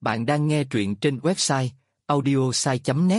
Bạn đang nghe truyện trên website audiosai.net.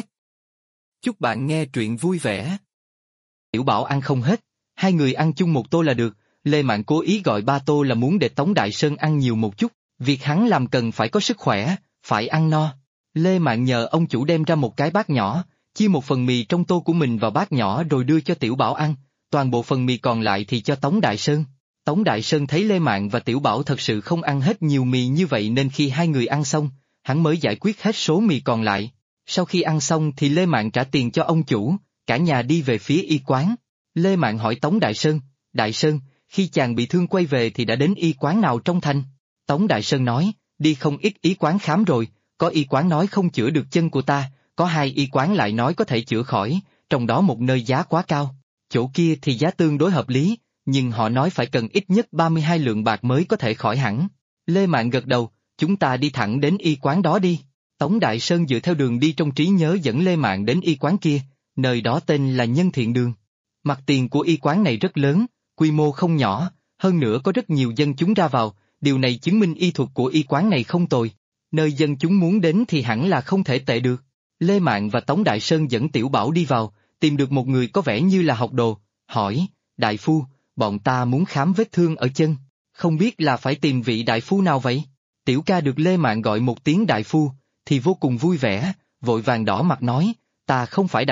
Chúc bạn nghe truyện vui vẻ. Tiểu Bảo ăn không hết, hai người ăn chung một tô là được. Lê Mạn cố ý gọi ba tô là muốn để Tống Đại Sơn ăn nhiều một chút, việc hắn làm cần phải có sức khỏe, phải ăn no. Lê Mạn nhờ ông chủ đem ra một cái bát nhỏ, chia một phần mì trong tô của mình vào bát nhỏ rồi đưa cho Tiểu Bảo ăn, toàn bộ phần mì còn lại thì cho Tống Đại Sơn. Tống Đại Sơn thấy Lê Mạn và Tiểu Bảo thật sự không ăn hết nhiều mì như vậy nên khi hai người ăn xong, hắn mới giải quyết hết số mì còn lại. Sau khi ăn xong thì Lê Mạn trả tiền cho ông chủ, cả nhà đi về phía y quán. Lê Mạn hỏi Tống Đại Sơn, khi chàng bị thương quay về thì đã đến y quán nào trong thành? Tống Đại Sơn nói, đi không ít y quán khám rồi, có y quán nói không chữa được chân của ta, có hai y quán lại nói có thể chữa khỏi, trong đó một nơi giá quá cao, chỗ kia thì giá tương đối hợp lý, nhưng họ nói phải cần ít nhất 32 lượng bạc mới có thể khỏi hẳn. Lê Mạn gật đầu, chúng ta đi thẳng đến y quán đó đi. Tống Đại Sơn dựa theo đường đi trong trí nhớ dẫn Lê Mạn đến y quán kia, nơi đó tên là Nhân Thiện Đường. Mặt tiền của y quán này rất lớn, quy mô không nhỏ, hơn nữa có rất nhiều dân chúng ra vào, điều này chứng minh y thuật của y quán này không tồi. Nơi dân chúng muốn đến thì hẳn là không thể tệ được. Lê Mạn và Tống Đại Sơn dẫn Tiểu Bảo đi vào, tìm được một người có vẻ như là học đồ, hỏi, đại phu, bọn ta muốn khám vết thương ở chân, không biết là phải tìm vị đại phu nào vậy? Tiểu ca được Lê Mạn gọi một tiếng đại phu, thì vô cùng vui vẻ, vội vàng đỏ mặt nói, ta không phải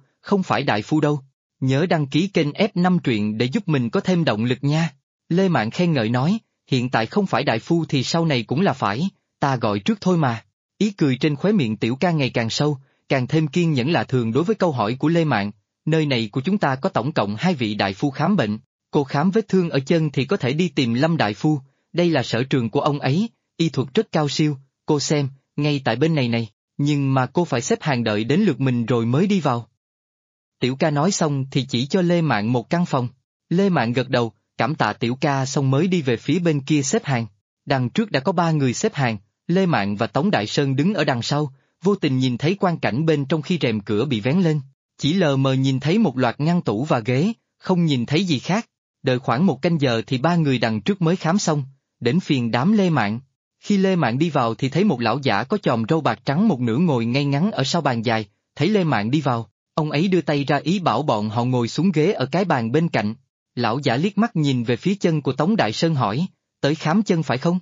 đại phu đâu, nhớ đăng ký kênh F5 truyện để giúp mình có thêm động lực nha. Lê Mạn khen ngợi nói, hiện tại không phải đại phu thì sau này cũng là phải, ta gọi trước thôi mà. Ý cười trên khóe miệng Tiểu ca ngày càng sâu, càng thêm kiên nhẫn lạ thường đối với câu hỏi của Lê Mạn, nơi này của chúng ta có tổng cộng 2 vị đại phu khám bệnh, cô khám vết thương ở chân thì có thể đi tìm Lâm đại phu, đây là sở trường của ông ấy, y thuật rất cao siêu, cô xem, ngay tại bên này này, nhưng mà cô phải xếp hàng đợi đến lượt mình rồi mới đi vào. Tiểu ca nói xong thì chỉ cho Lê Mạn một căn phòng, Lê Mạn gật đầu, cảm tạ Tiểu ca xong mới đi về phía bên kia xếp hàng, đằng trước đã có 3 người xếp hàng, Lê Mạn và Tống Đại Sơn đứng ở đằng sau, vô tình nhìn thấy quang cảnh bên trong khi rèm cửa bị vén lên, chỉ lờ mờ nhìn thấy một loạt ngăn tủ và ghế, không nhìn thấy gì khác. Đợi khoảng 1 canh giờ thì 3 người đằng trước mới khám xong, đến phiền đám Lê Mạn. Khi Lê Mạn đi vào thì thấy một lão giả có chòm râu bạc trắng một nửa ngồi ngay ngắn ở sau bàn dài, thấy Lê Mạn đi vào, ông ấy đưa tay ra ý bảo bọn họ ngồi xuống ghế ở cái bàn bên cạnh. Lão giả liếc mắt nhìn về phía chân của Tống Đại Sơn hỏi, tới khám chân phải không?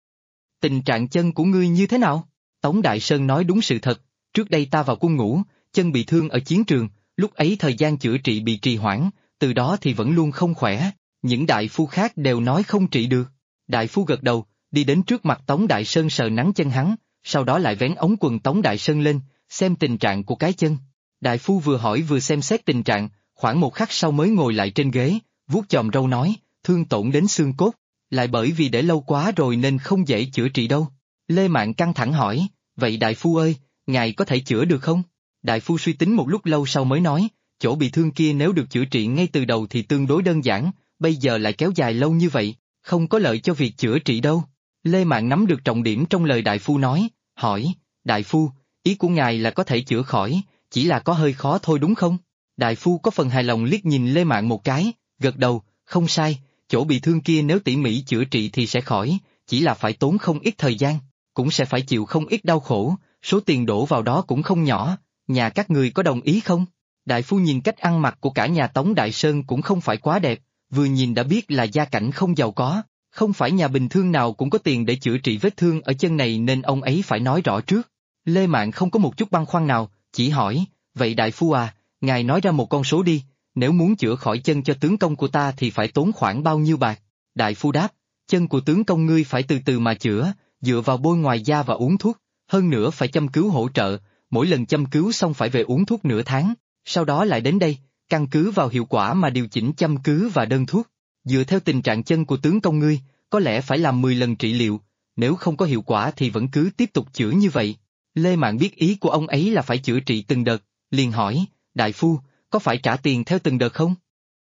Tình trạng chân của ngươi như thế nào? Tống Đại Sơn nói đúng sự thật, trước đây ta vào quân ngũ, chân bị thương ở chiến trường, lúc ấy thời gian chữa trị bị trì hoãn, từ đó thì vẫn luôn không khỏe, những đại phu khác đều nói không trị được. Đại phu gật đầu, đi đến trước mặt Tống Đại Sơn sờ nắn chân hắn, sau đó lại vén ống quần Tống Đại Sơn lên, xem tình trạng của cái chân. Đại phu vừa hỏi vừa xem xét tình trạng, khoảng 1 khắc sau mới ngồi lại trên ghế, vuốt chòm râu nói, thương tổn đến xương cốt, lại bởi vì để lâu quá rồi nên không dễ chữa trị đâu. Lê Mạn căng thẳng hỏi, vậy đại phu ơi, ngài có thể chữa được không? Đại phu suy tính một lúc lâu sau mới nói, chỗ bị thương kia nếu được chữa trị ngay từ đầu thì tương đối đơn giản, bây giờ lại kéo dài lâu như vậy, không có lợi cho việc chữa trị đâu. Lê Mạn nắm được trọng điểm trong lời đại phu nói, hỏi, đại phu, ý của ngài là có thể chữa khỏi, chỉ là có hơi khó thôi đúng không? Đại phu có phần hài lòng liếc nhìn Lê Mạn một cái, gật đầu, không sai, chỗ bị thương kia nếu tỉ mỉ chữa trị thì sẽ khỏi, chỉ là phải tốn không ít thời gian, cũng sẽ phải chịu không ít đau khổ, số tiền đổ vào đó cũng không nhỏ, nhà các người có đồng ý không? Đại phu nhìn cách ăn mặc của cả nhà Tống Đại Sơn cũng không phải quá đẹp, vừa nhìn đã biết là gia cảnh không giàu có, không phải nhà bình thường nào cũng có tiền để chữa trị vết thương ở chân này nên ông ấy phải nói rõ trước. Lê Mạn không có một chút băn khoăn nào, chỉ hỏi, vậy đại phu à, ngài nói ra một con số đi, nếu muốn chữa khỏi chân cho tướng công của ta thì phải tốn khoảng bao nhiêu bạc? Đại phu đáp, chân của tướng công ngươi phải từ từ mà chữa, dựa vào bôi ngoài da và uống thuốc, hơn nữa phải châm cứu hỗ trợ, mỗi lần châm cứu xong phải về uống thuốc nửa tháng, sau đó lại đến đây, căn cứ vào hiệu quả mà điều chỉnh châm cứu và đơn thuốc. Dựa theo tình trạng chân của tướng công ngươi, có lẽ phải làm 10 lần trị liệu, nếu không có hiệu quả thì vẫn cứ tiếp tục chữa như vậy. Lê Mạn biết ý của ông ấy là phải chữa trị từng đợt, liền hỏi, đại phu, có phải trả tiền theo từng đợt không?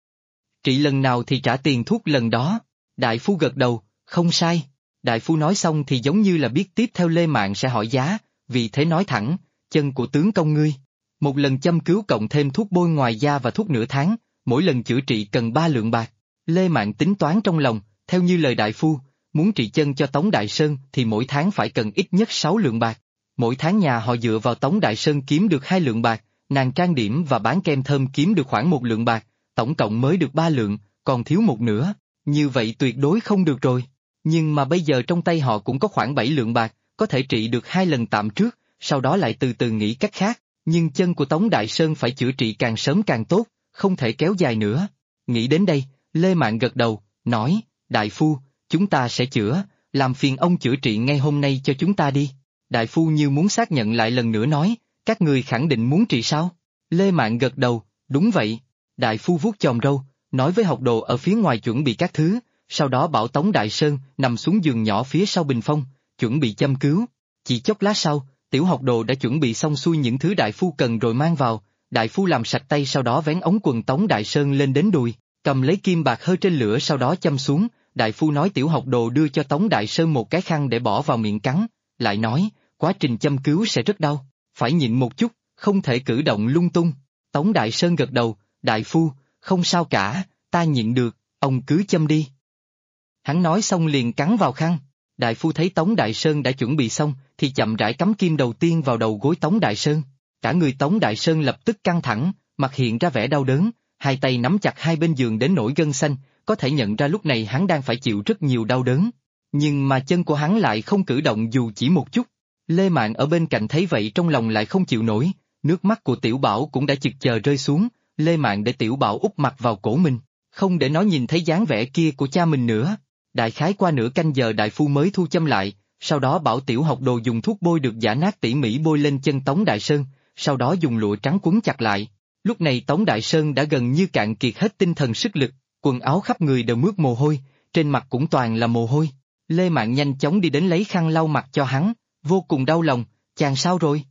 Trị lần nào thì trả tiền thuốc lần đó. Đại phu gật đầu, không sai. Đại phu nói xong thì giống như là biết tiếp theo Lê Mạn sẽ hỏi giá, vì thế nói thẳng, chân của tướng công ngươi. Một lần châm cứu cộng thêm thuốc bôi ngoài da và thuốc nửa tháng, mỗi lần chữa trị cần 3 lượng bạc. Lê Mạn tính toán trong lòng, theo như lời đại phu, muốn trị chân cho Tống Đại Sơn thì mỗi tháng phải cần ít nhất 6 lượng bạc. Mỗi tháng nhà họ dựa vào Tống Đại Sơn kiếm được 2 lượng bạc, nàng trang điểm và bán kem thơm kiếm được khoảng 1 lượng bạc, tổng cộng mới được 3 lượng, còn thiếu một nửa, như vậy tuyệt đối không được rồi. Nhưng mà bây giờ trong tay họ cũng có khoảng 7 lượng bạc, có thể trị được 2 lần tạm trước, sau đó lại từ từ nghĩ cách khác, nhưng chân của Tống Đại Sơn phải chữa trị càng sớm càng tốt, không thể kéo dài nữa. Nghĩ đến đây, Lê Mạn gật đầu, nói, đại phu, chúng ta sẽ chữa, làm phiền ông chữa trị ngay hôm nay cho chúng ta đi. Đại phu như muốn xác nhận lại lần nữa nói, các người khẳng định muốn trị sao? Lê Mạn gật đầu, đúng vậy. Đại phu vuốt chòm râu, nói với học đồ ở phía ngoài chuẩn bị các thứ, sau đó bảo Tống Đại Sơn nằm xuống giường nhỏ phía sau bình phong, chuẩn bị châm cứu. Chỉ chốc lát sau, tiểu học đồ đã chuẩn bị xong xuôi những thứ đại phu cần rồi mang vào, đại phu làm sạch tay sau đó vén ống quần Tống Đại Sơn lên đến đùi, cầm lấy kim bạc hơi trên lửa sau đó châm xuống, đại phu nói tiểu học đồ đưa cho Tống Đại Sơn một cái khăn để bỏ vào miệng cắn, lại nói, quá trình châm cứu sẽ rất đau, phải nhịn một chút, không thể cử động lung tung. Tống Đại Sơn gật đầu, đại phu, không sao cả, ta nhịn được, ông cứ châm đi. Hắn nói xong liền cắn vào khăn, đại phu thấy Tống Đại Sơn đã chuẩn bị xong, thì chậm rãi cắm kim đầu tiên vào đầu gối Tống Đại Sơn. Cả người Tống Đại Sơn lập tức căng thẳng, mặt hiện ra vẻ đau đớn, hai tay nắm chặt hai bên giường đến nổi gân xanh, có thể nhận ra lúc này hắn đang phải chịu rất nhiều đau đớn. Nhưng mà chân của hắn lại không cử động dù chỉ một chút. Lê Mạn ở bên cạnh thấy vậy trong lòng lại không chịu nổi, nước mắt của Tiểu Bảo cũng đã chực chờ rơi xuống, Lê Mạn để Tiểu Bảo úp mặt vào cổ mình, không để nó nhìn thấy dáng vẻ kia của cha mình nữa. Đại khái qua nửa canh giờ đại phu mới thu châm lại, sau đó bảo tiểu học đồ dùng thuốc bôi được giã nát tỉ mỉ bôi lên chân Tống Đại Sơn, sau đó dùng lụa trắng quấn chặt lại. Lúc này Tống Đại Sơn đã gần như cạn kiệt hết tinh thần sức lực, quần áo khắp người đều mướt mồ hôi, trên mặt cũng toàn là mồ hôi. Lê Mạn nhanh chóng đi đến lấy khăn lau mặt cho hắn, vô cùng đau lòng, chàng sao rồi?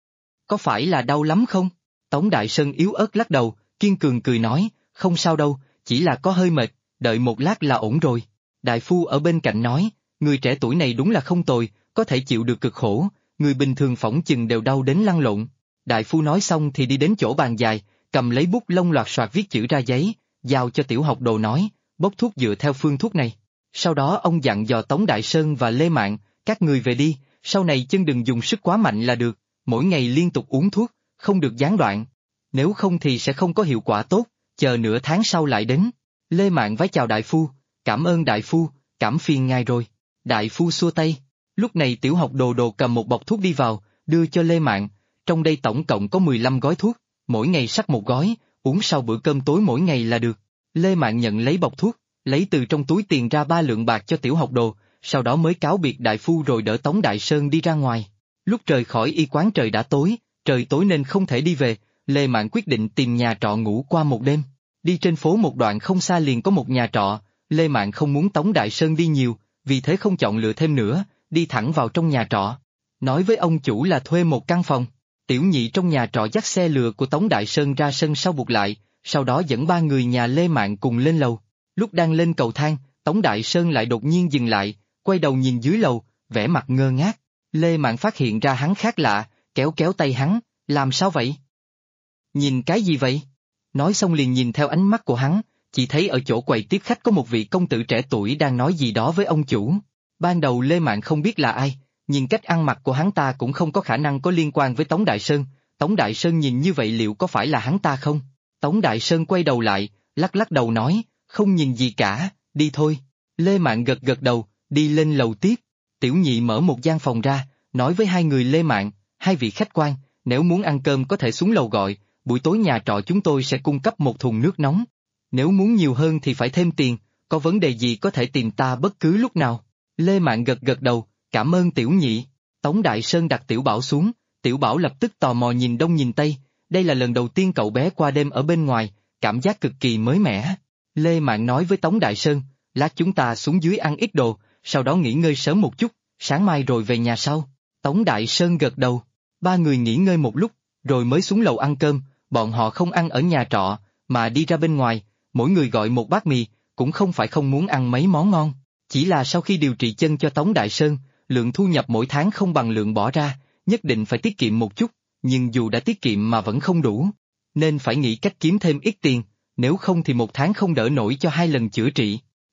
Có phải là đau lắm không? Tống Đại Sơn yếu ớt lắc đầu, kiên cường cười nói, không sao đâu, chỉ là có hơi mệt, đợi một lát là ổn rồi. Đại phu ở bên cạnh nói, người trẻ tuổi này đúng là không tồi, có thể chịu được cực khổ, người bình thường phỏng chừng đều đau đến lăn lộn. Đại phu nói xong thì đi đến chỗ bàn dài, cầm lấy bút lông loạt soạt viết chữ ra giấy, giao cho tiểu học đồ nói, bốc thuốc dựa theo phương thuốc này. Sau đó ông dặn dò Tống Đại Sơn và Lê Mạn, các người về đi, sau này chân đừng dùng sức quá mạnh là được, mỗi ngày liên tục uống thuốc, không được gián đoạn. Nếu không thì sẽ không có hiệu quả tốt, chờ nửa tháng sau lại đến. Lê Mạn vái chào đại phu, cảm ơn đại phu, cảm phiền ngài rồi. Đại phu xua tay. Lúc này tiểu học đồ cầm một bọc thuốc đi vào, đưa cho Lê Mạn, trong đây tổng cộng có 15 gói thuốc, mỗi ngày sắc một gói, uống sau bữa cơm tối mỗi ngày là được. Lê Mạn nhận lấy bọc thuốc, lấy từ trong túi tiền ra 3 lượng bạc cho tiểu học đồ, sau đó mới cáo biệt đại phu rồi đỡ Tống Đại Sơn đi ra ngoài. Lúc rời khỏi y quán trời đã tối, trời tối nên không thể đi về, Lê Mạn quyết định tìm nhà trọ ngủ qua một đêm. Đi trên phố một đoạn không xa liền có một nhà trọ, Lê Mạn không muốn Tống Đại Sơn đi nhiều, vì thế không chọn lựa thêm nữa, đi thẳng vào trong nhà trọ. Nói với ông chủ là thuê một căn phòng. Tiểu nhị trong nhà trọ dắt xe lừa của Tống Đại Sơn ra sân sau buộc lại, sau đó dẫn 3 người nhà Lê Mạn cùng lên lầu. Lúc đang lên cầu thang, Tống Đại Sơn lại đột nhiên dừng lại, quay đầu nhìn dưới lầu, vẻ mặt ngơ ngác. Lê Mạn phát hiện ra hắn khác lạ, kéo kéo tay hắn, làm sao vậy? Nhìn cái gì vậy? Nói xong liền nhìn theo ánh mắt của hắn, chỉ thấy ở chỗ quầy tiếp khách có một vị công tử trẻ tuổi đang nói gì đó với ông chủ. Ban đầu Lê Mạn không biết là ai, nhìn cách ăn mặc của hắn ta cũng không có khả năng có liên quan với Tống Đại Sơn. Tống Đại Sơn nhìn như vậy liệu có phải là hắn ta không? Tống Đại Sơn quay đầu lại, lắc lắc đầu nói, không nhìn gì cả, đi thôi. Lê Mạn gật gật đầu, đi lên lầu tiếp. Tiểu nhị mở một gian phòng ra, nói với hai người Lê Mạn, hai vị khách quan, nếu muốn ăn cơm có thể xuống lầu gọi, buổi tối nhà trọ chúng tôi sẽ cung cấp một thùng nước nóng. Nếu muốn nhiều hơn thì phải thêm tiền, có vấn đề gì có thể tìm ta bất cứ lúc nào. Lê Mạn gật gật đầu, cảm ơn tiểu nhị. Tống Đại Sơn đặt Tiểu Bảo xuống, Tiểu Bảo lập tức tò mò nhìn đông nhìn tây, đây là lần đầu tiên cậu bé qua đêm ở bên ngoài, cảm giác cực kỳ mới mẻ. Lê Mạn nói với Tống Đại Sơn, lát chúng ta xuống dưới ăn ít đồ, sau đó nghỉ ngơi sớm một chút, sáng mai rồi về nhà sau. Tống Đại Sơn gật đầu, ba người nghỉ ngơi một lúc, rồi mới xuống lầu ăn cơm, bọn họ không ăn ở nhà trọ, mà đi ra bên ngoài, mỗi người gọi một bát mì, cũng không phải không muốn ăn mấy món ngon, chỉ là sau khi điều trị chân cho Tống Đại Sơn, lượng thu nhập mỗi tháng không bằng lượng bỏ ra, nhất định phải tiết kiệm một chút, nhưng dù đã tiết kiệm mà vẫn không đủ, nên phải nghĩ cách kiếm thêm ít tiền, nếu không thì một tháng không đỡ nổi cho 2 lần chữa trị.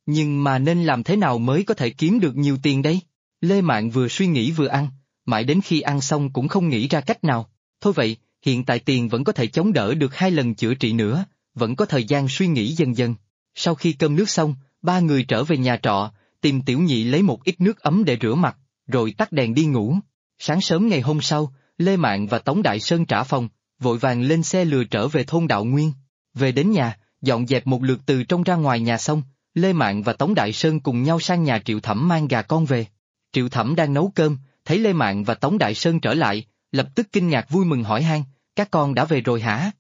Nhưng mà nên làm thế nào mới có thể kiếm được nhiều tiền đây? Lê Mạn vừa suy nghĩ vừa ăn, mãi đến khi ăn xong cũng không nghĩ ra cách nào. Thôi vậy, hiện tại tiền vẫn có thể chống đỡ được 2 lần chữa trị nữa, vẫn có thời gian suy nghĩ dần dần. Sau khi cơm nước xong, ba người trở về nhà trọ, tìm Tiểu Nhị lấy một ít nước ấm để rửa mặt, rồi tắt đèn đi ngủ. Sáng sớm ngày hôm sau, Lê Mạn và Tống Đại Sơn trả phòng, vội vàng lên xe lừa trở về thôn Đạo Nguyên. Về đến nhà, dọn dẹp một lượt từ trong ra ngoài nhà xong, Lê Mạn và Tống Đại Sơn cùng nhau sang nhà Triệu Thẩm mang gà con về. Triệu Thẩm đang nấu cơm, thấy Lê Mạn và Tống Đại Sơn trở lại, lập tức kinh ngạc vui mừng hỏi han, các con đã về rồi hả?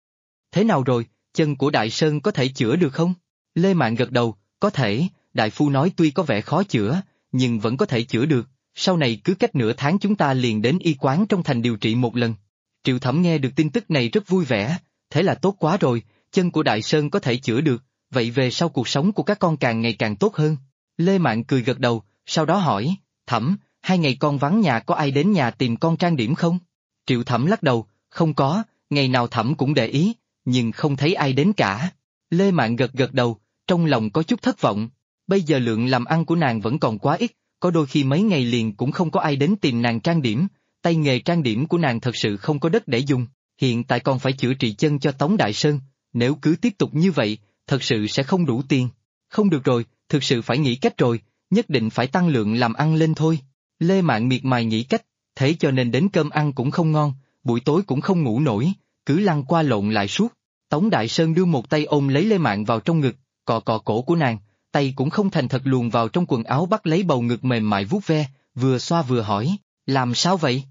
Thế nào rồi, chân của Đại Sơn có thể chữa được không? Lê Mạn gật đầu, có thể, đại phu nói tuy có vẻ khó chữa, nhưng vẫn có thể chữa được, sau này cứ cách nửa tháng chúng ta liền đến y quán trong thành điều trị một lần. Triệu Thẩm nghe được tin tức này rất vui vẻ, thế là tốt quá rồi, chân của Đại Sơn có thể chữa được, vậy về sau cuộc sống của các con càng ngày càng tốt hơn. Lê Mạn cười gật đầu, sau đó hỏi, Thẩm, 2 ngày con vắng nhà có ai đến nhà tìm con trang điểm không? Triệu Thẩm lắc đầu, không có, ngày nào Thẩm cũng để ý, nhưng không thấy ai đến cả. Lê Mạn gật gật đầu, trong lòng có chút thất vọng, bây giờ lượng làm ăn của nàng vẫn còn quá ít, có đôi khi mấy ngày liền cũng không có ai đến tìm nàng trang điểm, tay nghề trang điểm của nàng thật sự không có đất để dùng, hiện tại còn phải chữa trị chân cho Tống Đại Sơn, nếu cứ tiếp tục như vậy, thật sự sẽ không đủ tiền. Không được rồi, thực sự phải nghĩ cách rồi, nhất định phải tăng lượng làm ăn lên thôi. Lê Mạn miệt mài nghĩ cách, thế cho nên đến cơm ăn cũng không ngon, buổi tối cũng không ngủ nổi, cứ lăn qua lộn lại suốt. Tống Đại Sơn đưa một tay ôm lấy Lê Mạn vào trong ngực, cọ cọ cổ của nàng, tay cũng không thành thật luồn vào trong quần áo bắt lấy bầu ngực mềm mại vuốt ve, vừa xoa vừa hỏi, làm sao vậy?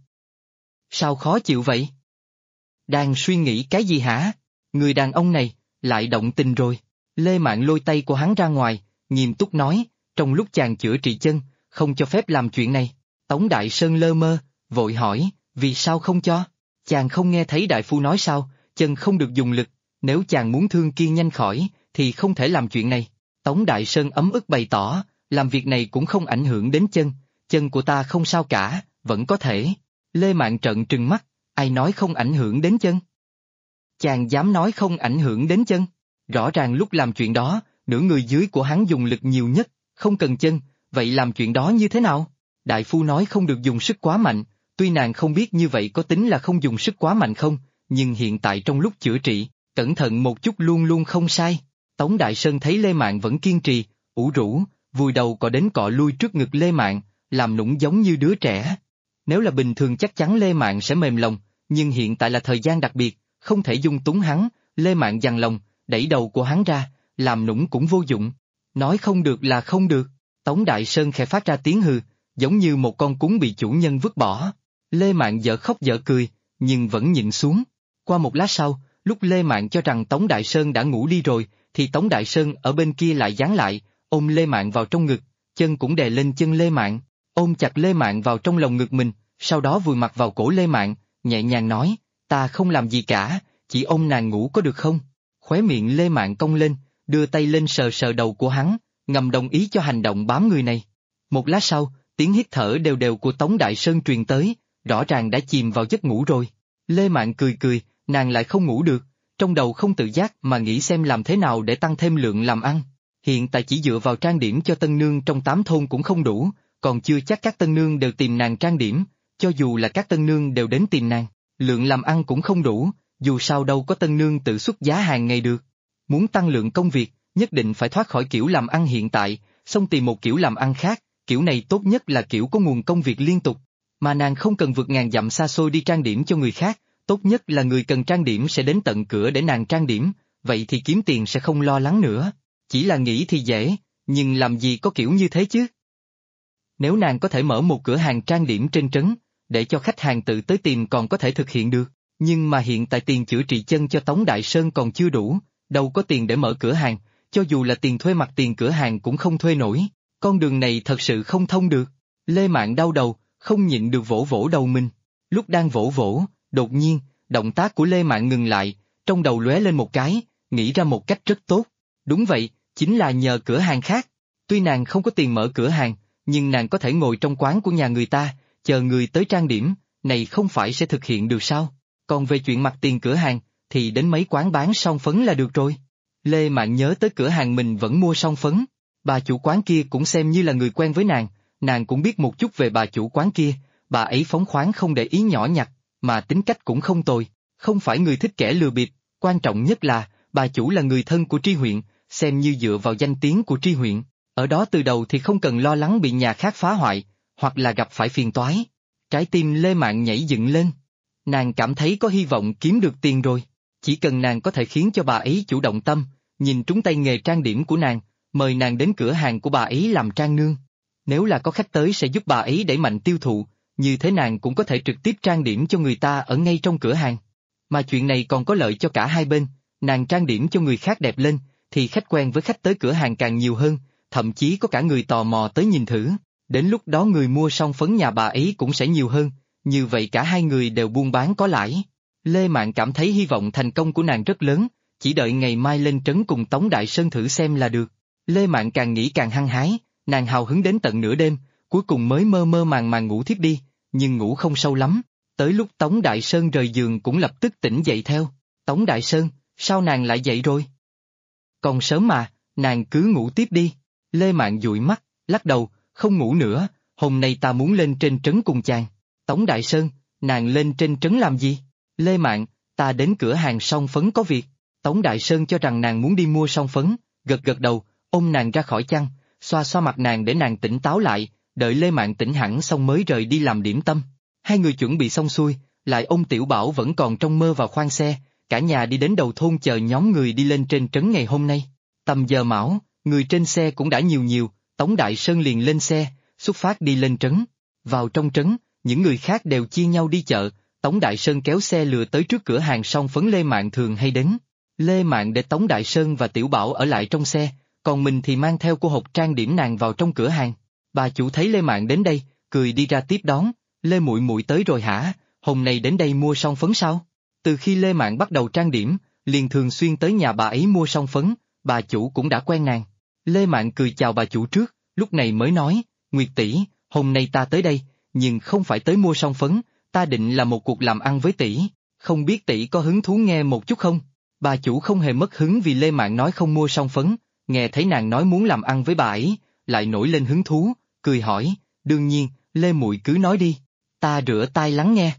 Sao khó chịu vậy? Đang suy nghĩ cái gì hả? Người đàn ông này, lại động tình rồi. Lê Mạn lôi tay của hắn ra ngoài, nghiêm túc nói, trong lúc chàng chữa trị chân, không cho phép làm chuyện này. Tống Đại Sơn lơ mơ, vội hỏi, vì sao không cho? Chàng không nghe thấy đại phu nói sao, chân không được dùng lực, nếu chàng muốn thương Kiên nhanh khỏi, thì không thể làm chuyện này. Tống Đại Sơn ấm ức bày tỏ, làm việc này cũng không ảnh hưởng đến chân của ta không sao cả, vẫn có thể. Lê Mạn trợn trừng mắt, ai nói không ảnh hưởng đến chân? Chàng dám nói không ảnh hưởng đến chân? Rõ ràng lúc làm chuyện đó, nửa người dưới của hắn dùng lực nhiều nhất, không cần chân, vậy làm chuyện đó như thế nào? Đại phu nói không được dùng sức quá mạnh, tuy nàng không biết như vậy có tính là không dùng sức quá mạnh không, nhưng hiện tại trong lúc chữa trị, cẩn thận một chút luôn luôn không sai. Tống Đại Sơn thấy Lê Mạn vẫn kiên trì, ủ rũ, vùi đầu cọ đến cọ lui trước ngực Lê Mạn, làm nũng giống như đứa trẻ. Nếu là bình thường chắc chắn Lê Mạn sẽ mềm lòng, nhưng hiện tại là thời gian đặc biệt, không thể dung túng hắn, Lê Mạn giằng lòng, đẩy đầu của hắn ra, làm nũng cũng vô dụng. Nói không được là không được, Tống Đại Sơn khẽ phát ra tiếng hừ, giống như một con cún bị chủ nhân vứt bỏ. Lê Mạn dở khóc dở cười, nhưng vẫn nhịn xuống. Qua một lát sau, lúc Lê Mạn cho rằng Tống Đại Sơn đã ngủ đi rồi, thì Tống Đại Sơn ở bên kia lại giáng lại, ôm Lê Mạn vào trong ngực, chân cũng đè lên chân Lê Mạn, ôm chặt Lê Mạn vào trong lòng ngực mình, sau đó vùi mặt vào cổ Lê Mạn, nhẹ nhàng nói, ta không làm gì cả, chỉ ôm nàng ngủ có được không? Khóe miệng Lê Mạn cong lên, đưa tay lên sờ sờ đầu của hắn, ngầm đồng ý cho hành động bám người này. Một lát sau, tiếng hít thở đều đều của Tống Đại Sơn truyền tới, rõ ràng đã chìm vào giấc ngủ rồi. Lê Mạn cười cười, nàng lại không ngủ được, trong đầu không tự giác mà nghĩ xem làm thế nào để tăng thêm lượng làm ăn. Hiện tại chỉ dựa vào trang điểm cho tân nương trong 8 thôn cũng không đủ, còn chưa chắc các tân nương đều tìm nàng trang điểm, cho dù là các tân nương đều đến tìm nàng, lượng làm ăn cũng không đủ, dù sao đâu có tân nương tự xuất giá hàng ngày được. Muốn tăng lượng công việc, nhất định phải thoát khỏi kiểu làm ăn hiện tại, xong tìm một kiểu làm ăn khác, kiểu này tốt nhất là kiểu có nguồn công việc liên tục, mà nàng không cần vượt ngàn dặm xa xôi đi trang điểm cho người khác, tốt nhất là người cần trang điểm sẽ đến tận cửa để nàng trang điểm, vậy thì kiếm tiền sẽ không lo lắng nữa. Chỉ là nghĩ thì dễ, nhưng làm gì có kiểu như thế chứ? Nếu nàng có thể mở một cửa hàng trang điểm trên trấn, để cho khách hàng tự tới tìm còn có thể thực hiện được, nhưng mà hiện tại tiền chữa trị chân cho Tống Đại Sơn còn chưa đủ, đâu có tiền để mở cửa hàng, cho dù là tiền thuê mặt tiền cửa hàng cũng không thuê nổi, con đường này thật sự không thông được. Lê Mạn đau đầu, không nhịn được vỗ vỗ đầu mình, lúc đang vỗ vỗ, đột nhiên, động tác của Lê Mạn ngừng lại, trong đầu lóe lên một cái, nghĩ ra một cách rất tốt, đúng vậy, chính là nhờ cửa hàng khác. Tuy nàng không có tiền mở cửa hàng, nhưng nàng có thể ngồi trong quán của nhà người ta, chờ người tới trang điểm, này không phải sẽ thực hiện được sao? Còn về chuyện mặt tiền cửa hàng, thì đến mấy quán bán son phấn là được rồi. Lê Mạn nhớ tới cửa hàng mình vẫn mua son phấn. Bà chủ quán kia cũng xem như là người quen với nàng cũng biết một chút về bà chủ quán kia, bà ấy phóng khoáng không để ý nhỏ nhặt, mà tính cách cũng không tồi, không phải người thích kẻ lừa bịp, quan trọng nhất là, bà chủ là người thân của Tri huyện, xem như dựa vào danh tiếng của Tri huyện, ở đó từ đầu thì không cần lo lắng bị nhà khác phá hoại, hoặc là gặp phải phiền toái. Trái tim Lê Mạn nhảy dựng lên. Nàng cảm thấy có hy vọng kiếm được tiền rồi, chỉ cần nàng có thể khiến cho bà ấy chủ động tâm, nhìn trúng tay nghề trang điểm của nàng, mời nàng đến cửa hàng của bà ấy làm trang nương. Nếu là có khách tới sẽ giúp bà ấy đẩy mạnh tiêu thụ, như thế nàng cũng có thể trực tiếp trang điểm cho người ta ở ngay trong cửa hàng. Mà chuyện này còn có lợi cho cả hai bên, nàng trang điểm cho người khác đẹp lên, thì khách quen với khách tới cửa hàng càng nhiều hơn, thậm chí có cả người tò mò tới nhìn thử, đến lúc đó người mua son phấn nhà bà ấy cũng sẽ nhiều hơn, như vậy cả hai người đều buôn bán có lãi. Lê Mạn cảm thấy hy vọng thành công của nàng rất lớn, chỉ đợi ngày mai lên trấn cùng Tống Đại Sơn thử xem là được. Lê Mạn càng nghĩ càng hăng hái, nàng hào hứng đến tận nửa đêm, cuối cùng mới mơ mơ màng màng ngủ thiếp đi, nhưng ngủ không sâu lắm. Tới lúc Tống Đại Sơn rời giường cũng lập tức tỉnh dậy theo. Tống Đại Sơn, sao nàng lại dậy rồi? Còn sớm mà, nàng cứ ngủ tiếp đi. Lê Mạn dụi mắt, lắc đầu, không ngủ nữa, hôm nay ta muốn lên trên trấn cùng chàng. Tống Đại Sơn, nàng lên trên trấn làm gì? Lê Mạn, ta đến cửa hàng son phấn có việc. Tống Đại Sơn cho rằng nàng muốn đi mua son phấn, gật gật đầu, ôm nàng ra khỏi chăn, xoa xoa mặt nàng để nàng tỉnh táo lại, đợi Lê Mạn tỉnh hẳn xong mới rời đi làm điểm tâm. Hai người chuẩn bị xong xuôi, lại ôm Tiểu Bảo vẫn còn trong mơ vào khoang xe, cả nhà đi đến đầu thôn chờ nhóm người đi lên trên trấn ngày hôm nay. Tầm giờ mão, người trên xe cũng đã nhiều, Tống Đại Sơn liền lên xe, xuất phát đi lên trấn. Vào trong trấn, những người khác đều chia nhau đi chợ, Tống Đại Sơn kéo xe lừa tới trước cửa hàng son phấn Lê Mạn thường hay đến. Lê Mạn để Tống Đại Sơn và Tiểu Bảo ở lại trong xe, còn mình thì mang theo cô hộp trang điểm nàng vào trong cửa hàng. Bà chủ thấy Lê Mạn đến đây, cười đi ra tiếp đón, Lê muội muội tới rồi hả, hôm nay đến đây mua son phấn sao? Từ khi Lê Mạn bắt đầu trang điểm, liền thường xuyên tới nhà bà ấy mua son phấn, bà chủ cũng đã quen nàng. Lê Mạn cười chào bà chủ trước, lúc này mới nói, Nguyệt tỷ, hôm nay ta tới đây, nhưng không phải tới mua son phấn, ta định là một cuộc làm ăn với tỷ, không biết tỷ có hứng thú nghe một chút không? Bà chủ không hề mất hứng vì Lê Mạn nói không mua son phấn, nghe thấy nàng nói muốn làm ăn với bà ấy, lại nổi lên hứng thú, cười hỏi, đương nhiên, Lê muội cứ nói đi, ta rửa tai lắng nghe.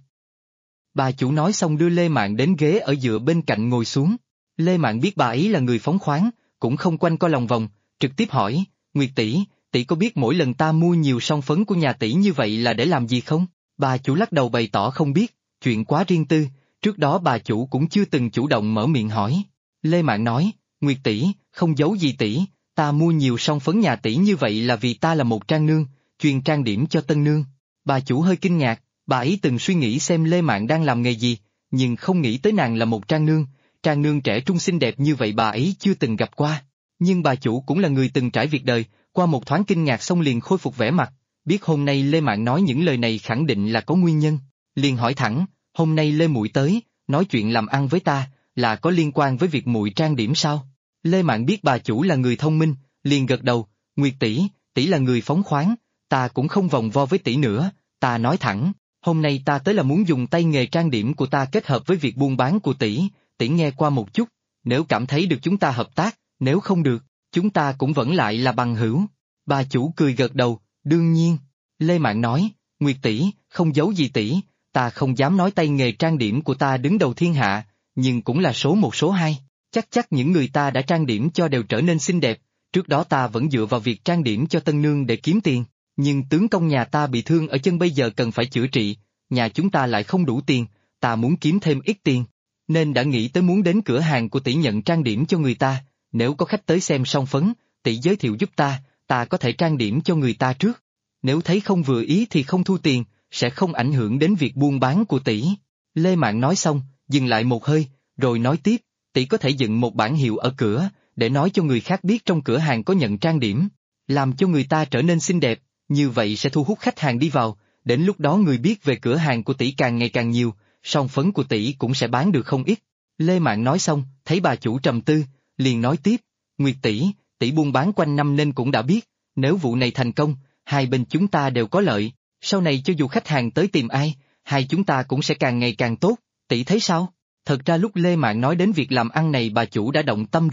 Bà chủ nói xong đưa Lê Mạn đến ghế ở dựa bên cạnh ngồi xuống. Lê Mạn biết bà ấy là người phóng khoáng, cũng không quanh co lòng vòng, trực tiếp hỏi, Nguyệt tỷ, tỷ có biết mỗi lần ta mua nhiều son phấn của nhà tỷ như vậy là để làm gì không? Bà chủ lắc đầu bày tỏ không biết, chuyện quá riêng tư, trước đó bà chủ cũng chưa từng chủ động mở miệng hỏi. Lê Mạn nói, Nguyệt tỷ, không giấu gì tỷ, ta mua nhiều son phấn nhà tỷ như vậy là vì ta là một trang nương, chuyên trang điểm cho tân nương. Bà chủ hơi kinh ngạc, bà ấy từng suy nghĩ xem Lê Mạn đang làm nghề gì, nhưng không nghĩ tới nàng là một trang nương trẻ trung xinh đẹp như vậy bà ấy chưa từng gặp qua. Nhưng bà chủ cũng là người từng trải việc đời, qua một thoáng kinh ngạc xong liền khôi phục vẻ mặt, biết hôm nay Lê Mạn nói những lời này khẳng định là có nguyên nhân, liền hỏi thẳng, hôm nay Lê muội tới, nói chuyện làm ăn với ta, là có liên quan với việc muội trang điểm sao? Lê Mạn biết bà chủ là người thông minh, liền gật đầu, Nguyệt tỷ, tỷ là người phóng khoáng, ta cũng không vòng vo với tỷ nữa, ta nói thẳng, hôm nay ta tới là muốn dùng tay nghề trang điểm của ta kết hợp với việc buôn bán của tỷ nghe qua một chút, nếu cảm thấy được chúng ta hợp tác, nếu không được, chúng ta cũng vẫn lại là bằng hữu. Bà chủ cười gật đầu, đương nhiên. Lê Mạn nói, Nguyệt tỷ, không giấu gì tỷ, ta không dám nói tay nghề trang điểm của ta đứng đầu thiên hạ, nhưng cũng là số một số hai, chắc những người ta đã trang điểm cho đều trở nên xinh đẹp, trước đó ta vẫn dựa vào việc trang điểm cho tân nương để kiếm tiền, nhưng tướng công nhà ta bị thương ở chân bây giờ cần phải chữa trị, nhà chúng ta lại không đủ tiền, ta muốn kiếm thêm ít tiền, nên đã nghĩ tới muốn đến cửa hàng của tỷ nhận trang điểm cho người ta, nếu có khách tới xem son phấn, tỷ giới thiệu giúp ta có thể trang điểm cho người ta trước. Nếu thấy không vừa ý thì không thu tiền, sẽ không ảnh hưởng đến việc buôn bán của tỷ. Lê Mạn nói xong, dừng lại một hơi, rồi nói tiếp, tỷ có thể dựng một bảng hiệu ở cửa, để nói cho người khác biết trong cửa hàng có nhận trang điểm, làm cho người ta trở nên xinh đẹp, như vậy sẽ thu hút khách hàng đi vào, đến lúc đó người biết về cửa hàng của tỷ càng ngày càng nhiều, son phấn của tỷ cũng sẽ bán được không ít. Lê Mạn nói xong, thấy bà chủ trầm tư, liền nói tiếp, Nguyệt tỷ, tỷ buôn bán quanh năm nên cũng đã biết, nếu vụ này thành công, hai bên chúng ta đều có lợi, sau này cho dù khách hàng tới tìm ai, hai chúng ta cũng sẽ càng ngày càng tốt, tỷ thấy sao? Thật ra lúc Lê Mạn nói đến việc làm ăn này bà chủ đã động tâm rồi,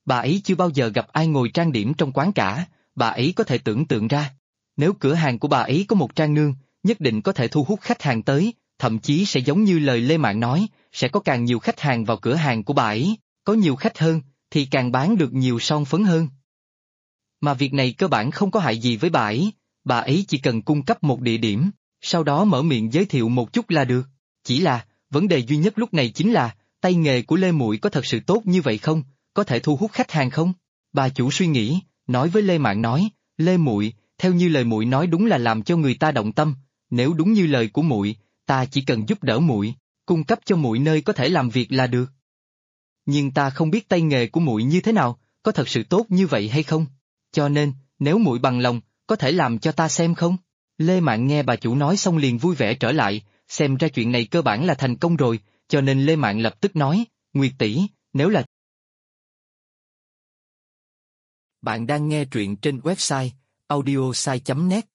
Bà ấy chưa bao giờ gặp ai ngồi trang điểm trong quán cả, bà ấy có thể tưởng tượng ra. Nếu cửa hàng của bà ấy có một trang nương, nhất định có thể thu hút khách hàng tới, thậm chí sẽ giống như lời Lê Mạn nói, sẽ có càng nhiều khách hàng vào cửa hàng của bà ấy, có nhiều khách hơn, thì càng bán được nhiều son phấn hơn. Mà việc này cơ bản không có hại gì với bà ấy chỉ cần cung cấp một địa điểm, sau đó mở miệng giới thiệu một chút là được. Chỉ là, vấn đề duy nhất lúc này chính là, tay nghề của Lê Muội có thật sự tốt như vậy không, có thể thu hút khách hàng không? Bà chủ suy nghĩ, nói với Lê Mạn nói, Lê Muội, theo như lời muội nói đúng là làm cho người ta động tâm, nếu đúng như lời của muội, ta chỉ cần giúp đỡ muội, cung cấp cho muội nơi có thể làm việc là được. Nhưng ta không biết tay nghề của muội như thế nào, có thật sự tốt như vậy hay không? Cho nên, nếu muội bằng lòng, có thể làm cho ta xem không? Lê Mạn nghe bà chủ nói xong liền vui vẻ trở lại, xem ra chuyện này cơ bản là thành công rồi, cho nên Lê Mạn lập tức nói, Nguyệt tỷ, nếu là... Bạn đang nghe truyện trên website audiosai.net.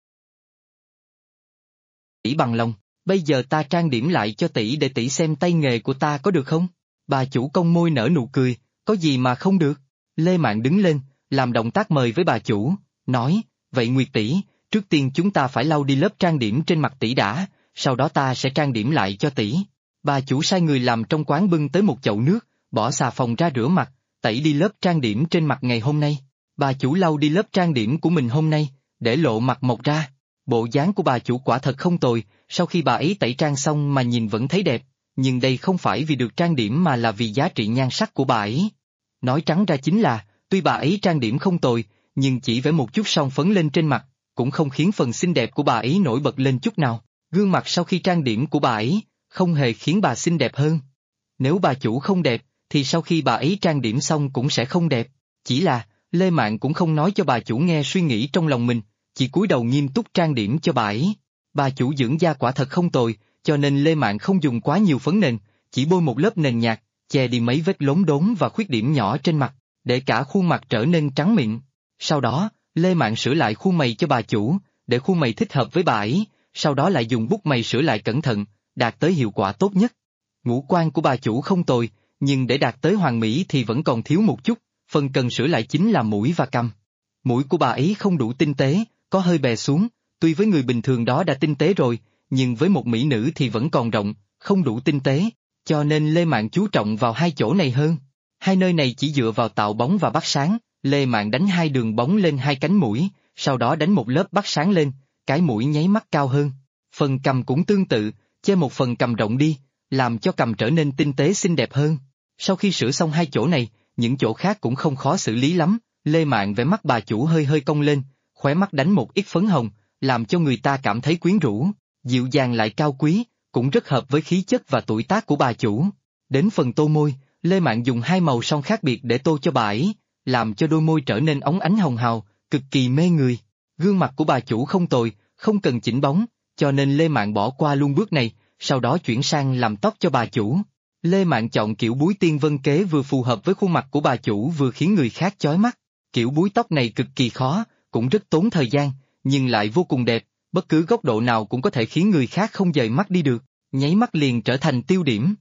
Tỷ bằng lòng, bây giờ ta trang điểm lại cho tỷ để tỷ xem tay nghề của ta có được không? Bà chủ cong môi nở nụ cười, có gì mà không được? Lê Mạn đứng lên, làm động tác mời với bà chủ, nói, vậy Nguyệt tỷ, trước tiên chúng ta phải lau đi lớp trang điểm trên mặt tỷ đã, sau đó ta sẽ trang điểm lại cho tỷ. Bà chủ sai người làm trong quán bưng tới một chậu nước, bỏ xà phòng ra rửa mặt, tẩy đi lớp trang điểm trên mặt ngày hôm nay. Bà chủ lau đi lớp trang điểm của mình hôm nay, để lộ mặt mộc ra. Bộ dáng của bà chủ quả thật không tồi, sau khi bà ấy tẩy trang xong mà nhìn vẫn thấy đẹp, nhưng đây không phải vì được trang điểm mà là vì giá trị nhan sắc của bà ấy. Nói trắng ra chính là, tuy bà ấy trang điểm không tồi, nhưng chỉ vẽ một chút son phấn lên trên mặt, cũng không khiến phần xinh đẹp của bà ấy nổi bật lên chút nào. Gương mặt sau khi trang điểm của bà ấy, không hề khiến bà xinh đẹp hơn. Nếu bà chủ không đẹp, thì sau khi bà ấy trang điểm xong cũng sẽ không đẹp. Chỉ là, Lê Mạn cũng không nói cho bà chủ nghe suy nghĩ trong lòng mình, chỉ cúi đầu nghiêm túc trang điểm cho bà ấy. Bà chủ dưỡng da quả thật không tồi, cho nên Lê Mạn không dùng quá nhiều phấn nền, chỉ bôi một lớp nền nhạt, che đi mấy vết lốm đốm và khuyết điểm nhỏ trên mặt, để cả khuôn mặt trở nên trắng mịn. Sau đó, Lê Mạn sửa lại khuôn mày cho bà chủ, để khuôn mày thích hợp với bà ấy, sau đó lại dùng bút mày sửa lại cẩn thận, đạt tới hiệu quả tốt nhất. Ngũ quan của bà chủ không tồi, nhưng để đạt tới hoàn mỹ thì vẫn còn thiếu một chút, phần cần sửa lại chính là mũi và cằm. Mũi của bà ấy không đủ tinh tế, có hơi bè xuống, tuy với người bình thường đó đã tinh tế rồi, nhưng với một mỹ nữ thì vẫn còn rộng, không đủ tinh tế, cho nên Lê Mạn chú trọng vào hai chỗ này hơn. Hai nơi này chỉ dựa vào tạo bóng và bắt sáng, Lê Mạn đánh hai đường bóng lên hai cánh mũi, sau đó đánh một lớp bắt sáng lên, cái mũi nháy mắt cao hơn. Phần cằm cũng tương tự, che một phần cằm rộng đi, làm cho cằm trở nên tinh tế xinh đẹp hơn. Sau khi sửa xong hai chỗ này, những chỗ khác cũng không khó xử lý lắm, Lê Mạn vẽ mắt bà chủ hơi hơi cong lên, khóe mắt đánh một ít phấn hồng, làm cho người ta cảm thấy quyến rũ, dịu dàng lại cao quý, cũng rất hợp với khí chất và tuổi tác của bà chủ. Đến phần tô môi, Lê Mạn dùng hai màu son khác biệt để tô cho bà ấy, làm cho đôi môi trở nên óng ánh hồng hào, cực kỳ mê người. Gương mặt của bà chủ không tồi, không cần chỉnh bóng, cho nên Lê Mạn bỏ qua luôn bước này, sau đó chuyển sang làm tóc cho bà chủ. Lê Mạn chọn kiểu búi tiên vân kế vừa phù hợp với khuôn mặt của bà chủ vừa khiến người khác chói mắt. Kiểu búi tóc này cực kỳ khó, cũng rất tốn thời gian, nhưng lại vô cùng đẹp, bất cứ góc độ nào cũng có thể khiến người khác không dời mắt đi được, nháy mắt liền trở thành tiêu điểm.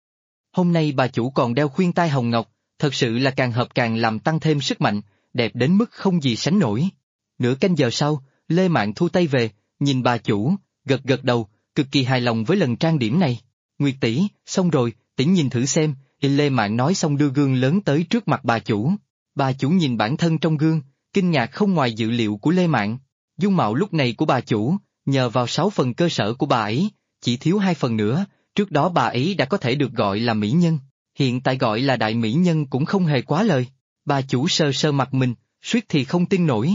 Hôm nay bà chủ còn đeo khuyên tai hồng ngọc, thật sự là càng hợp càng làm tăng thêm sức mạnh, đẹp đến mức không gì sánh nổi. Nửa canh giờ sau, Lê Mạn thu tay về, nhìn bà chủ, gật gật đầu, cực kỳ hài lòng với lần trang điểm này. Nguyệt tỷ, xong rồi, tỷ nhìn thử xem, Lê Mạn nói xong đưa gương lớn tới trước mặt bà chủ. Bà chủ nhìn bản thân trong gương, kinh ngạc không ngoài dự liệu của Lê Mạn. Dung mạo lúc này của bà chủ, nhờ vào 6 phần cơ sở của bà ấy, chỉ thiếu 2 phần nữa, trước đó bà ấy đã có thể được gọi là mỹ nhân, hiện tại gọi là đại mỹ nhân cũng không hề quá lời. Bà chủ sờ sờ mặt mình, suýt thì không tin nổi.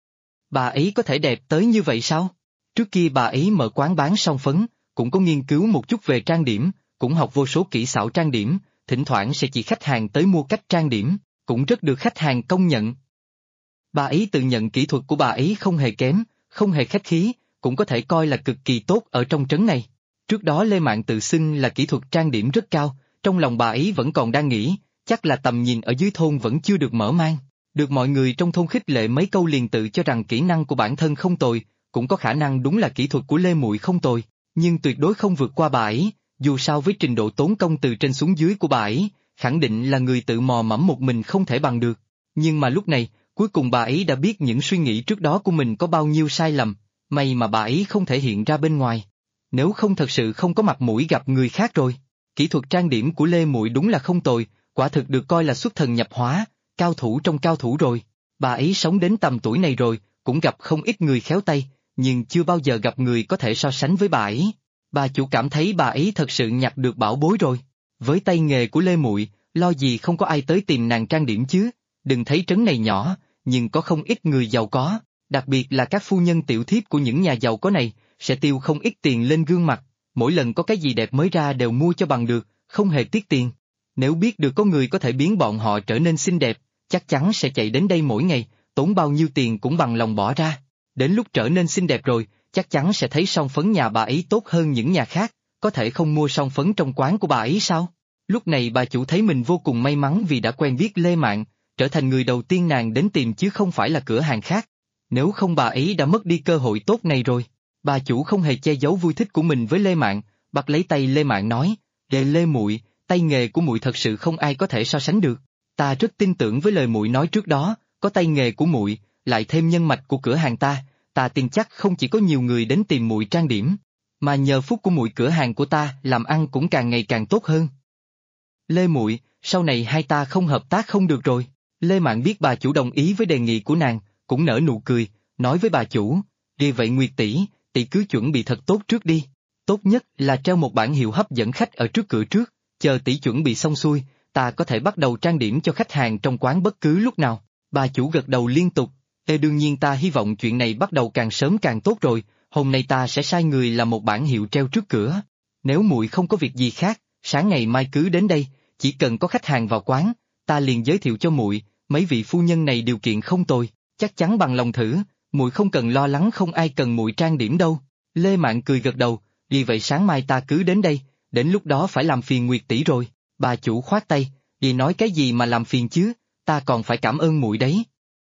Bà ấy có thể đẹp tới như vậy sao? Trước kia bà ấy mở quán bán son phấn, cũng có nghiên cứu một chút về trang điểm, cũng học vô số kỹ xảo trang điểm, thỉnh thoảng sẽ chỉ khách hàng tới mua cách trang điểm, cũng rất được khách hàng công nhận. Bà ấy tự nhận kỹ thuật của bà ấy không hề kém, không hề khách khí, cũng có thể coi là cực kỳ tốt ở trong trấn này. Trước đó Lê Mạn tự xưng là kỹ thuật trang điểm rất cao, trong lòng bà ấy vẫn còn đang nghĩ, chắc là tầm nhìn ở dưới thôn vẫn chưa được mở mang. Được mọi người trong thôn khích lệ mấy câu liền tự cho rằng kỹ năng của bản thân không tồi, cũng có khả năng đúng là kỹ thuật của Lê Muội không tồi, nhưng tuyệt đối không vượt qua bà ấy, dù sao với trình độ tốn công từ trên xuống dưới của bà ấy, khẳng định là người tự mò mẫm một mình không thể bằng được. Nhưng mà lúc này, cuối cùng bà ấy đã biết những suy nghĩ trước đó của mình có bao nhiêu sai lầm, may mà bà ấy không thể hiện ra bên ngoài. Nếu không thật sự không có mặt mũi gặp người khác rồi. Kỹ thuật trang điểm của Lê Muội đúng là không tồi, quả thực được coi là xuất thần nhập hóa, cao thủ trong cao thủ rồi. Bà ấy sống đến tầm tuổi này rồi, cũng gặp không ít người khéo tay, nhưng chưa bao giờ gặp người có thể so sánh với bà ấy. Bà chủ cảm thấy bà ấy thật sự nhặt được bảo bối rồi. Với tay nghề của Lê Muội, lo gì không có ai tới tìm nàng trang điểm chứ. Đừng thấy trấn này nhỏ, nhưng có không ít người giàu có, đặc biệt là các phu nhân tiểu thiếp của những nhà giàu có này, sẽ tiêu không ít tiền lên gương mặt, mỗi lần có cái gì đẹp mới ra đều mua cho bằng được, không hề tiếc tiền. Nếu biết được có người có thể biến bọn họ trở nên xinh đẹp, chắc chắn sẽ chạy đến đây mỗi ngày, tốn bao nhiêu tiền cũng bằng lòng bỏ ra. Đến lúc trở nên xinh đẹp rồi, chắc chắn sẽ thấy son phấn nhà bà ấy tốt hơn những nhà khác, có thể không mua son phấn trong quán của bà ấy sao? Lúc này bà chủ thấy mình vô cùng may mắn vì đã quen biết Lê Mạn, trở thành người đầu tiên nàng đến tìm chứ không phải là cửa hàng khác. Nếu không bà ấy đã mất đi cơ hội tốt này rồi. Bà chủ không hề che giấu vui thích của mình với Lê Mạn, bắt lấy tay Lê Mạn nói, "Đệ Lê muội, tay nghề của muội thật sự không ai có thể so sánh được. Ta rất tin tưởng với lời muội nói trước đó, có tay nghề của muội, lại thêm nhân mạch của cửa hàng ta tin chắc không chỉ có nhiều người đến tìm muội trang điểm, mà nhờ phúc của muội cửa hàng của ta làm ăn cũng càng ngày càng tốt hơn. Lê muội, sau này hai ta không hợp tác không được rồi." Lê Mạn biết bà chủ đồng ý với đề nghị của nàng, cũng nở nụ cười, nói với bà chủ, "Vì vậy Nguyệt tỷ cứ chuẩn bị thật tốt trước đi. Tốt nhất là treo một bảng hiệu hấp dẫn khách ở trước cửa trước, chờ tỷ chuẩn bị xong xuôi, ta có thể bắt đầu trang điểm cho khách hàng trong quán bất cứ lúc nào." Bà chủ gật đầu liên tục, Đương nhiên ta hy vọng chuyện này bắt đầu càng sớm càng tốt rồi, hôm nay ta sẽ sai người làm một bảng hiệu treo trước cửa. Nếu muội không có việc gì khác, sáng ngày mai cứ đến đây, chỉ cần có khách hàng vào quán, ta liền giới thiệu cho muội, mấy vị phu nhân này điều kiện không tồi, chắc chắn bằng lòng thử, muội không cần lo lắng không ai cần muội trang điểm đâu." Lê Mạn cười gật đầu, "Vì vậy sáng mai ta cứ đến đây, đến lúc đó phải làm phiền Nguyệt tỷ rồi." Bà chủ khoát tay, "Vì nói cái gì mà làm phiền chứ, ta còn phải cảm ơn muội đấy."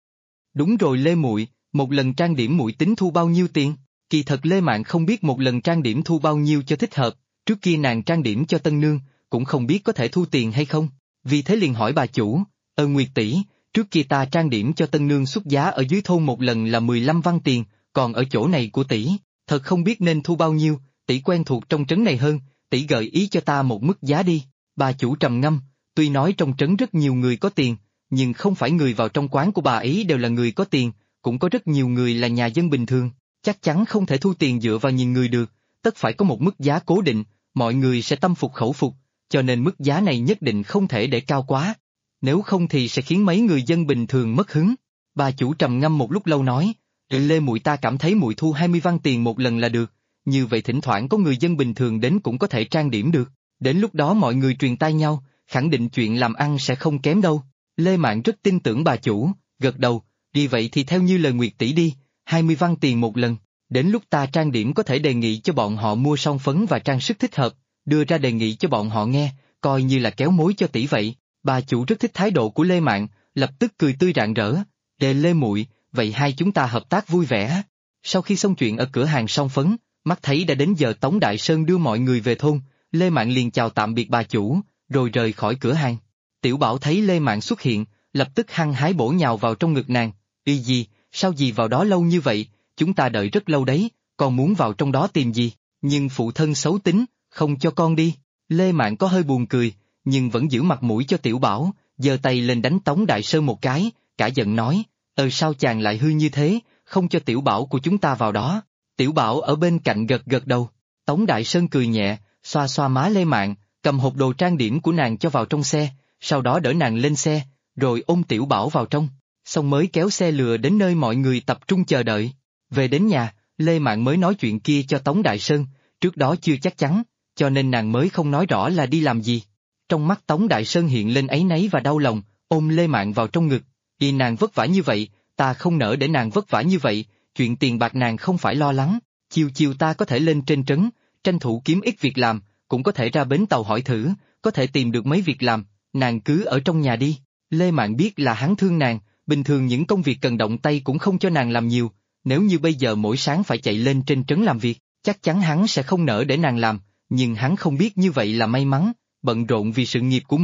"Đúng rồi Lê muội, một lần trang điểm muội tính thu bao nhiêu tiền?" Kỳ thật Lê Mạn không biết một lần trang điểm thu bao nhiêu cho thích hợp, trước kia nàng trang điểm cho tân nương, cũng không biết có thể thu tiền hay không, vì thế liền hỏi bà chủ, Nguyệt tỷ, trước kia ta trang điểm cho tân nương xuất giá ở dưới thôn một lần là 15 văn tiền, còn ở chỗ này của tỷ, thật không biết nên thu bao nhiêu, tỷ quen thuộc trong trấn này hơn, tỷ gợi ý cho ta một mức giá đi." Bà chủ trầm ngâm, tuy nói trong trấn rất nhiều người có tiền, nhưng không phải người vào trong quán của bà ấy đều là người có tiền, cũng có rất nhiều người là nhà dân bình thường, chắc chắn không thể thu tiền dựa vào nhìn người được, tất phải có một mức giá cố định, mọi người sẽ tâm phục khẩu phục, cho nên mức giá này nhất định không thể để cao quá, nếu không thì sẽ khiến mấy người dân bình thường mất hứng. Bà chủ trầm ngâm một lúc lâu nói, Lê muội ta cảm thấy muội thu 20 văn tiền một lần là được, như vậy thỉnh thoảng có người dân bình thường đến cũng có thể trang điểm được, đến lúc đó mọi người truyền tai nhau, khẳng định chuyện làm ăn sẽ không kém đâu. Lê Mạn rất tin tưởng bà chủ, gật đầu, "Vì vậy thì theo như lời Nguyệt tỷ đi, 20 văn tiền một lần, đến lúc ta trang điểm có thể đề nghị cho bọn họ mua son phấn và trang sức thích hợp, đưa ra đề nghị cho bọn họ nghe, coi như là kéo mối cho tỷ vậy." Bà chủ rất thích thái độ của Lê Mạn, lập tức cười tươi rạng rỡ, Lê muội, vậy hai chúng ta hợp tác vui vẻ." Sau khi xong chuyện ở cửa hàng son phấn, mắt thấy đã đến giờ Tống Đại Sơn đưa mọi người về thôn, Lê Mạn liền chào tạm biệt bà chủ, rồi rời khỏi cửa hàng. Tiểu Bảo thấy Lê Mạn xuất hiện, lập tức hăng hái bổ nhào vào trong ngực nàng, "Y gì, sao dì vào đó lâu như vậy, chúng ta đợi rất lâu đấy, con muốn vào trong đó tìm gì, nhưng phụ thân xấu tính, không cho con đi." Lê Mạn có hơi buồn cười, nhưng vẫn giữ mặt mũi cho Tiểu Bảo, giơ tay lên đánh Tống Đại Sơn một cái, cả giận nói, sao chàng lại hư như thế, không cho Tiểu Bảo của chúng ta vào đó." Tiểu Bảo ở bên cạnh gật gật đầu, Tống Đại Sơn cười nhẹ, xoa xoa má Lê Mạn, cầm hộp đồ trang điểm của nàng cho vào trong xe, sau đó đỡ nàng lên xe, rồi ôm Tiểu Bảo vào trong, xong mới kéo xe lừa đến nơi mọi người tập trung chờ đợi. Về đến nhà, Lê Mạn mới nói chuyện kia cho Tống Đại Sơn, trước đó chưa chắc chắn, cho nên nàng mới không nói rõ là đi làm gì. Trong mắt Tống Đại Sơn hiện lên áy náy và đau lòng, ôm Lê Mạn vào trong ngực, "Y nàng vất vả như vậy, ta không nỡ để nàng vất vả như vậy, chuyện tiền bạc nàng không phải lo lắng, chiều chiều ta có thể lên trên trấn, tranh thủ kiếm ít việc làm, cũng có thể ra bến tàu hỏi thử, có thể tìm được mấy việc làm, nàng cứ ở trong nhà đi." Lê Mạn biết là hắn thương nàng, bình thường những công việc cần động tay cũng không cho nàng làm nhiều, nếu như bây giờ mỗi sáng phải chạy lên trên trấn làm việc, chắc chắn hắn sẽ không nỡ để nàng làm, nhưng hắn không biết như vậy là may mắn, bận rộn vì sự nghiệp của mình,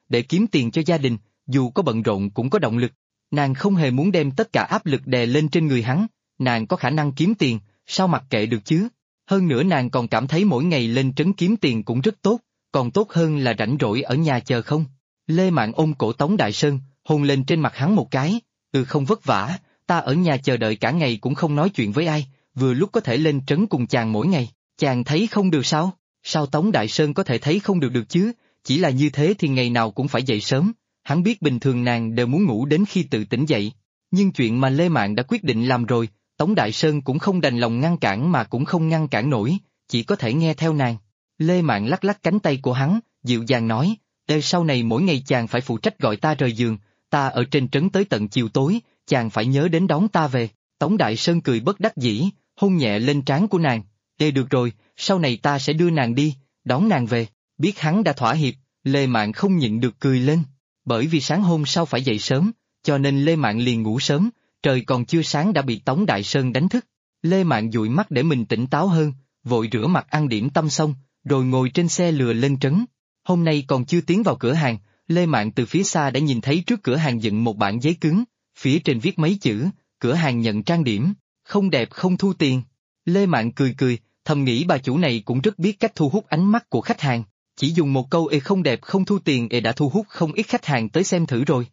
để kiếm tiền cho gia đình, dù có bận rộn cũng có động lực. Nàng không hề muốn đem tất cả áp lực đè lên trên người hắn, nàng có khả năng kiếm tiền, sao mặc kệ được chứ? Hơn nữa nàng còn cảm thấy mỗi ngày lên trấn kiếm tiền cũng rất tốt, còn tốt hơn là rảnh rỗi ở nhà chờ không. Lê Mạn ôm cổ Tống Đại Sơn, hôn lên trên mặt hắn một cái, không vất vả, ta ở nhà chờ đợi cả ngày cũng không nói chuyện với ai, vừa lúc có thể lên trấn cùng chàng mỗi ngày, chàng thấy không được sao? Sao Tống Đại Sơn có thể thấy không được được chứ, chỉ là như thế thì ngày nào cũng phải dậy sớm, hắn biết bình thường nàng đều muốn ngủ đến khi tự tỉnh dậy. Nhưng chuyện mà Lê Mạn đã quyết định làm rồi, Tống Đại Sơn cũng không đành lòng ngăn cản mà cũng không ngăn cản nổi, chỉ có thể nghe theo nàng. Lê Mạn lắc lắc cánh tay của hắn, dịu dàng nói, sau này mỗi ngày chàng phải phụ trách gọi ta rời giường, ta ở trên trấn tới tận chiều tối, chàng phải nhớ đến đón ta về. Tống Đại Sơn cười bất đắc dĩ, hôn nhẹ lên trán của nàng, được rồi, sau này ta sẽ đưa nàng đi, đón nàng về. Biết hắn đã thỏa hiệp, Lê Mạn không nhịn được cười lên, bởi vì sáng hôm sau phải dậy sớm, cho nên Lê Mạn liền ngủ sớm, trời còn chưa sáng đã bị Tống Đại Sơn đánh thức. Lê Mạn dụi mắt để mình tỉnh táo hơn, vội rửa mặt ăn điểm tâm xong, rồi ngồi trên xe lừa lên trấn. Hôm nay còn chưa tiến vào cửa hàng, Lê Mạn từ phía xa đã nhìn thấy trước cửa hàng dựng một bảng giấy cứng, phía trên viết mấy chữ, cửa hàng nhận trang điểm, không đẹp không thu tiền. Lê Mạn cười cười, thầm nghĩ bà chủ này cũng rất biết cách thu hút ánh mắt của khách hàng, chỉ dùng một câu không đẹp không thu tiền đã thu hút không ít khách hàng tới xem thử rồi.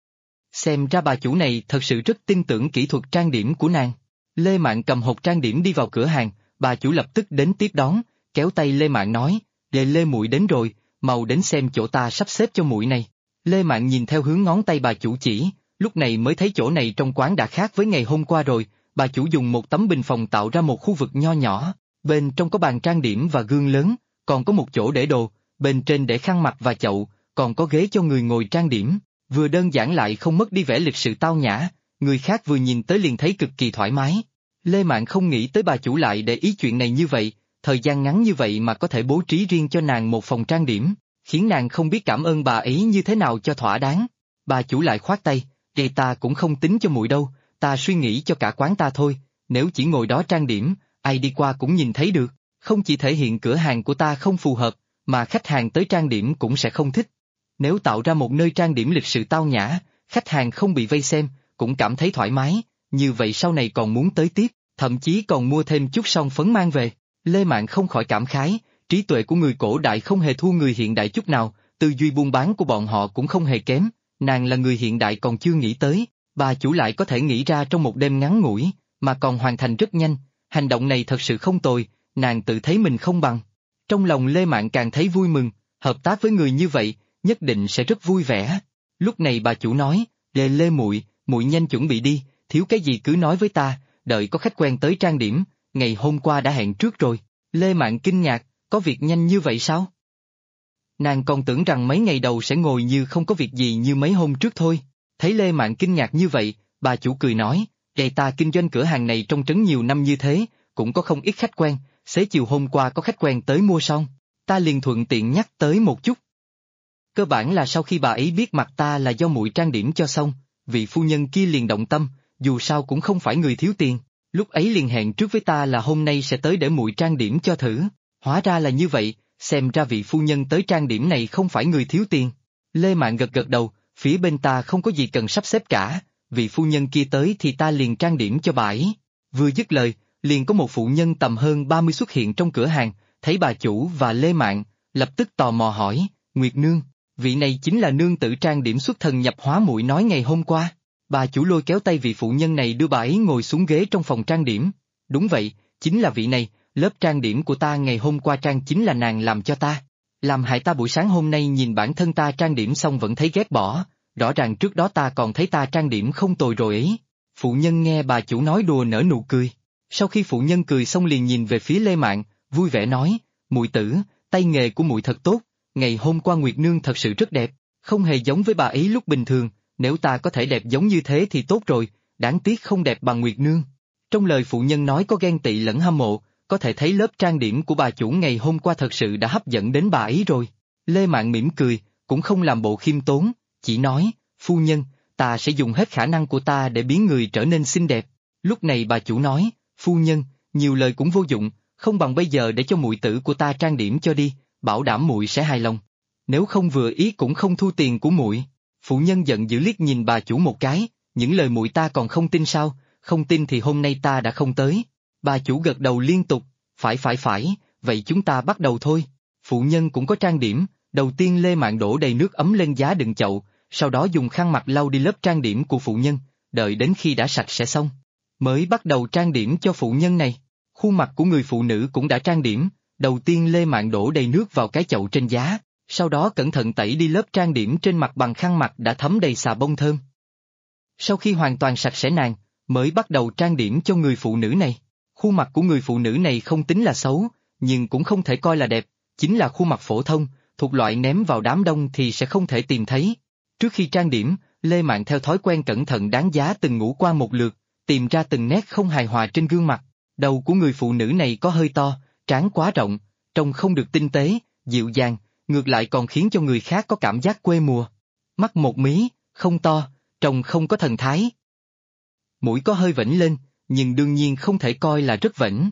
Xem ra bà chủ này thật sự rất tin tưởng kỹ thuật trang điểm của nàng. Lê Mạn cầm hộp trang điểm đi vào cửa hàng, bà chủ lập tức đến tiếp đón, kéo tay Lê Mạn nói, Lê muội đến rồi, mau đến xem chỗ ta sắp xếp cho muội này. Lê Mạn nhìn theo hướng ngón tay bà chủ chỉ, lúc này mới thấy chỗ này trong quán đã khác với ngày hôm qua rồi, bà chủ dùng một tấm bình phòng tạo ra một khu vực nho nhỏ, bên trong có bàn trang điểm và gương lớn, còn có một chỗ để đồ, bên trên để khăn mặt và chậu, còn có ghế cho người ngồi trang điểm, vừa đơn giản lại không mất đi vẻ lịch sự tao nhã, người khác vừa nhìn tới liền thấy cực kỳ thoải mái. Lê Mạn không nghĩ tới bà chủ lại để ý chuyện này như vậy, thời gian ngắn như vậy mà có thể bố trí riêng cho nàng một phòng trang điểm, khiến nàng không biết cảm ơn bà ấy như thế nào cho thỏa đáng. Bà chủ lại khoát tay, ta cũng không tính cho muội đâu, ta suy nghĩ cho cả quán ta thôi, nếu chỉ ngồi đó trang điểm, ai đi qua cũng nhìn thấy được, không chỉ thể hiện cửa hàng của ta không phù hợp, mà khách hàng tới trang điểm cũng sẽ không thích. Nếu tạo ra một nơi trang điểm lịch sự tao nhã, khách hàng không bị vây xem, cũng cảm thấy thoải mái, như vậy sau này còn muốn tới tiếp, thậm chí còn mua thêm chút son phấn mang về. Lê Mạn không khỏi cảm khái, trí tuệ của người cổ đại không hề thua người hiện đại chút nào, tư duy buôn bán của bọn họ cũng không hề kém, nàng là người hiện đại còn chưa nghĩ tới, bà chủ lại có thể nghĩ ra trong một đêm ngắn ngủi, mà còn hoàn thành rất nhanh, hành động này thật sự không tồi, nàng tự thấy mình không bằng. Trong lòng Lê Mạn càng thấy vui mừng, hợp tác với người như vậy, nhất định sẽ rất vui vẻ. Lúc này bà chủ nói, Lê muội, muội nhanh chuẩn bị đi, thiếu cái gì cứ nói với ta, đợi có khách quen tới trang điểm, ngày hôm qua đã hẹn trước rồi. Lê Mạn kinh ngạc, có việc nhanh như vậy sao? Nàng còn tưởng rằng mấy ngày đầu sẽ ngồi như không có việc gì như mấy hôm trước thôi. Thấy Lê Mạn kinh ngạc như vậy, bà chủ cười nói, ta kinh doanh cửa hàng này trong trấn nhiều năm như thế, cũng có không ít khách quen, xế chiều hôm qua có khách quen tới mua xong, ta liền thuận tiện nhắc tới một chút. Cơ bản là sau khi bà ấy biết mặt ta là do muội trang điểm cho xong, vị phu nhân kia liền động tâm, dù sao cũng không phải người thiếu tiền, lúc ấy liền hẹn trước với ta là hôm nay sẽ tới để muội trang điểm cho thử, hóa ra là như vậy, xem ra vị phu nhân tới trang điểm này không phải người thiếu tiền. Lê Mạn gật gật đầu, phía bên ta không có gì cần sắp xếp cả, vị phu nhân kia tới thì ta liền trang điểm cho bà ấy. Vừa dứt lời, liền có một phụ nhân tầm hơn 30 xuất hiện trong cửa hàng, thấy bà chủ và Lê Mạn, lập tức tò mò hỏi, Nguyệt Nương, vị này chính là nương tử trang điểm xuất thần nhập hóa muội nói ngày hôm qua. Bà chủ lôi kéo tay vị phụ nhân này đưa bà ấy ngồi xuống ghế trong phòng trang điểm. Đúng vậy, chính là vị này, lớp trang điểm của ta ngày hôm qua trang chính là nàng làm cho ta. Làm hại ta buổi sáng hôm nay nhìn bản thân ta trang điểm xong vẫn thấy ghét bỏ, rõ ràng trước đó ta còn thấy ta trang điểm không tồi rồi ấy. Phụ nhân nghe bà chủ nói đùa nở nụ cười. Sau khi phụ nhân cười xong liền nhìn về phía Lê Mạn, vui vẻ nói, muội tử, tay nghề của muội thật tốt, ngày hôm qua Nguyệt Nương thật sự rất đẹp, không hề giống với bà ấy lúc bình thường, nếu ta có thể đẹp giống như thế thì tốt rồi, đáng tiếc không đẹp bằng Nguyệt Nương. Trong lời phụ nhân nói có ghen tị lẫn hâm mộ, có thể thấy lớp trang điểm của bà chủ ngày hôm qua thật sự đã hấp dẫn đến bà ấy rồi. Lê Mạn mỉm cười, cũng không làm bộ khiêm tốn, chỉ nói, phu nhân, ta sẽ dùng hết khả năng của ta để biến người trở nên xinh đẹp. Lúc này bà chủ nói, phu nhân, nhiều lời cũng vô dụng, không bằng bây giờ để cho muội tử của ta trang điểm cho đi, bảo đảm muội sẽ hài lòng. nếu không vừa ý cũng không thu tiền của muội. Phụ nhân giận dữ liếc nhìn bà chủ một cái, những lời muội ta còn không tin sao, không tin thì hôm nay ta đã không tới. Bà chủ gật đầu liên tục, phải, vậy chúng ta bắt đầu thôi. Phụ nhân cũng có trang điểm, đầu tiên Lê Mạn đổ đầy nước ấm lên giá đựng chậu, sau đó dùng khăn mặt lau đi lớp trang điểm của phụ nhân, đợi đến khi đã sạch sẽ xong, mới bắt đầu trang điểm cho phụ nhân này. Khuôn mặt của người phụ nữ cũng đã trang điểm, đầu tiên Lê Mạn đổ đầy nước vào cái chậu trên giá, sau đó cẩn thận tẩy đi lớp trang điểm trên mặt bằng khăn mặt đã thấm đầy xà bông thơm. Sau khi hoàn toàn sạch sẽ nàng, mới bắt đầu trang điểm cho người phụ nữ này. Khuôn mặt của người phụ nữ này không tính là xấu, nhưng cũng không thể coi là đẹp, chính là khuôn mặt phổ thông, thuộc loại ném vào đám đông thì sẽ không thể tìm thấy. Trước khi trang điểm, Lê Mạn theo thói quen cẩn thận đáng giá từng ngũ qua một lượt, tìm ra từng nét không hài hòa trên gương mặt. Đầu của người phụ nữ này có hơi to, trán quá rộng, trông không được tinh tế, dịu dàng, ngược lại còn khiến cho người khác có cảm giác quê mùa. Mắt một mí, không to, trông không có thần thái. Mũi có hơi vểnh lên, nhưng đương nhiên không thể coi là rất vểnh.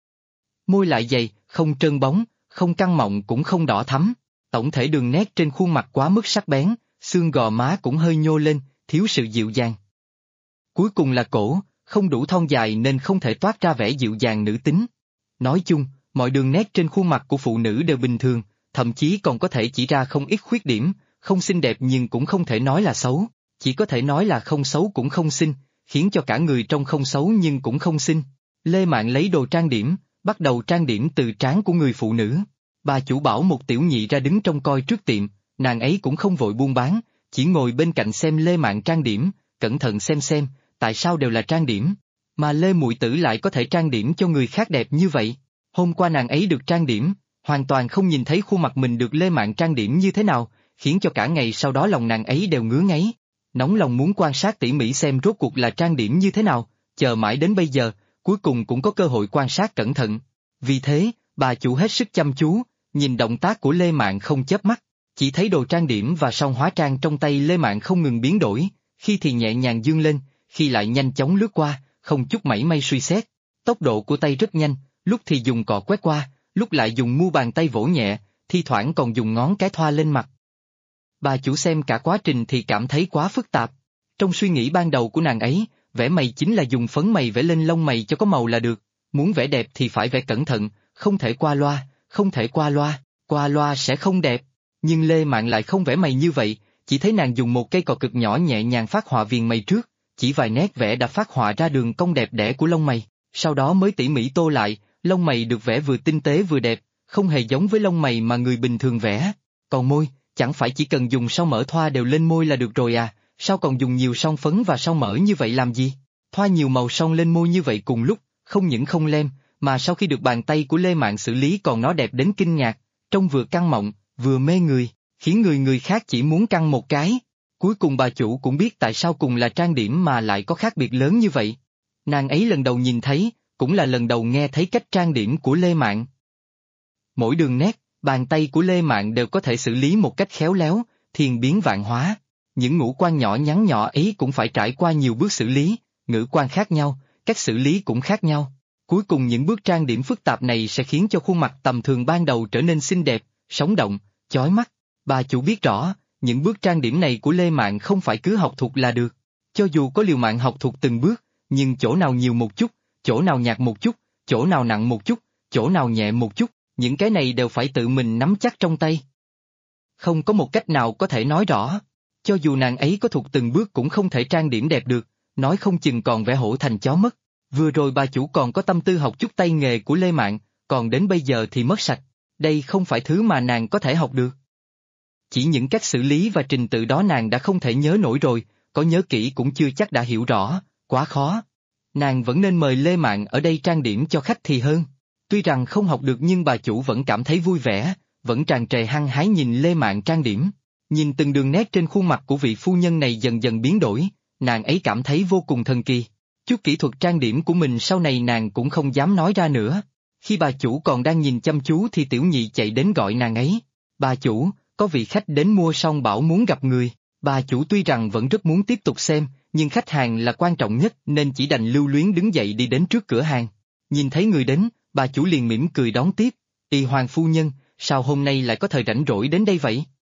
Môi lại dày, không trơn bóng, không căng mọng cũng không đỏ thắm. Tổng thể đường nét trên khuôn mặt quá mức sắc bén, xương gò má cũng hơi nhô lên, thiếu sự dịu dàng. Cuối cùng là cổ, không đủ thon dài nên không thể toát ra vẻ dịu dàng nữ tính. Nói chung, mọi đường nét trên khuôn mặt của phụ nữ đều bình thường, thậm chí còn có thể chỉ ra không ít khuyết điểm, không xinh đẹp nhưng cũng không thể nói là xấu, chỉ có thể nói là không xấu cũng không xinh, khiến cho cả người trông không xấu nhưng cũng không xinh. Lê Mạn lấy đồ trang điểm, bắt đầu trang điểm từ trán của người phụ nữ. Bà chủ bảo một tiểu nhị ra đứng trông coi trước tiệm, nàng ấy cũng không vội buôn bán, chỉ ngồi bên cạnh xem Lê Mạn trang điểm, cẩn thận xem, tại sao đều là trang điểm, mà Lê muội tử lại có thể trang điểm cho người khác đẹp như vậy. Hôm qua nàng ấy được trang điểm, hoàn toàn không nhìn thấy khuôn mặt mình được Lê Mạn trang điểm như thế nào, khiến cho cả ngày sau đó lòng nàng ấy đều ngứa ngáy, nóng lòng muốn quan sát tỉ mỉ xem rốt cuộc là trang điểm như thế nào, chờ mãi đến bây giờ, cuối cùng cũng có cơ hội quan sát cẩn thận. Vì thế, bà chủ hết sức chăm chú, nhìn động tác của Lê Mạn không chớp mắt, chỉ thấy đồ trang điểm và son hóa trang trong tay Lê Mạn không ngừng biến đổi, khi thì nhẹ nhàng dương lên, khi lại nhanh chóng lướt qua, không chút mảy may suy xét. Tốc độ của tay rất nhanh, lúc thì dùng cọ quét qua, lúc lại dùng mu bàn tay vỗ nhẹ, thi thoảng còn dùng ngón cái thoa lên mặt. Bà chủ xem cả quá trình thì cảm thấy quá phức tạp. Trong suy nghĩ ban đầu của nàng ấy, vẽ mày chính là dùng phấn mày vẽ lên lông mày cho có màu là được, muốn vẽ đẹp thì phải vẽ cẩn thận, không thể qua loa sẽ không đẹp. Nhưng Lê Mạn lại không vẽ mày như vậy, chỉ thấy nàng dùng một cây cọ cực nhỏ nhẹ nhàng phác họa viền mày trước, chỉ vài nét vẽ đã phác họa ra đường cong đẹp đẽ của lông mày, sau đó mới tỉ mỉ tô lại, lông mày được vẽ vừa tinh tế vừa đẹp, không hề giống với lông mày mà người bình thường vẽ. Còn môi, chẳng phải chỉ cần dùng son mỡ thoa đều lên môi là được rồi à, sao còn dùng nhiều son phấn và son mỡ như vậy làm gì? Thoa nhiều màu son lên môi như vậy cùng lúc, không những không lem, mà sau khi được bàn tay của Lê Mạn xử lý còn nó đẹp đến kinh ngạc, trông vừa căng mọng, vừa mê người, khiến người khác chỉ muốn căng một cái. Cuối cùng bà chủ cũng biết tại sao cùng là trang điểm mà lại có khác biệt lớn như vậy. Nàng ấy lần đầu nhìn thấy, cũng là lần đầu nghe thấy cách trang điểm của Lê Mạn. Mỗi đường nét, bàn tay của Lê Mạn đều có thể xử lý một cách khéo léo, thiên biến vạn hóa. Những ngũ quan nhỏ nhắn nhỏ ấy cũng phải trải qua nhiều bước xử lý, ngữ quan khác nhau, cách xử lý cũng khác nhau. Cuối cùng những bước trang điểm phức tạp này sẽ khiến cho khuôn mặt tầm thường ban đầu trở nên xinh đẹp, sống động, chói mắt. Bà chủ biết rõ, những bước trang điểm này của Lê Mạn không phải cứ học thuộc là được. Cho dù có liều mạng học thuộc từng bước, nhưng chỗ nào nhiều một chút, chỗ nào nhạt một chút, chỗ nào nặng một chút, chỗ nào nhẹ một chút, những cái này đều phải tự mình nắm chắc trong tay. Không có một cách nào có thể nói rõ. Cho dù nàng ấy có thuộc từng bước cũng không thể trang điểm đẹp được, nói không chừng còn vẽ hổ thành chó mất. Vừa rồi bà chủ còn có tâm tư học chút tay nghề của Lê Mạn, còn đến bây giờ thì mất sạch. Đây không phải thứ mà nàng có thể học được. Chỉ những cách xử lý và trình tự đó nàng đã không thể nhớ nổi rồi, có nhớ kỹ cũng chưa chắc đã hiểu rõ, quá khó. Nàng vẫn nên mời Lê Mạn ở đây trang điểm cho khách thì hơn. Tuy rằng không học được nhưng bà chủ vẫn cảm thấy vui vẻ, vẫn tràn trề hăng hái nhìn Lê Mạn trang điểm. Nhìn từng đường nét trên khuôn mặt của vị phu nhân này dần dần biến đổi, nàng ấy cảm thấy vô cùng thần kỳ. Chút kỹ thuật trang điểm của mình sau này nàng cũng không dám nói ra nữa. Khi bà chủ còn đang nhìn chăm chú thì tiểu nhị chạy đến gọi nàng ấy. Bà chủ, có vị khách đến mua xong bảo muốn gặp người. Bà chủ tuy rằng vẫn rất muốn tiếp tục xem, nhưng khách hàng là quan trọng nhất nên chỉ đành lưu luyến đứng dậy đi đến trước cửa hàng. Nhìn thấy người đến, bà chủ liền mỉm cười đón tiếp. Y Hoàng phu nhân, sao hôm nay lại có thời rảnh rỗi đến đây vậy?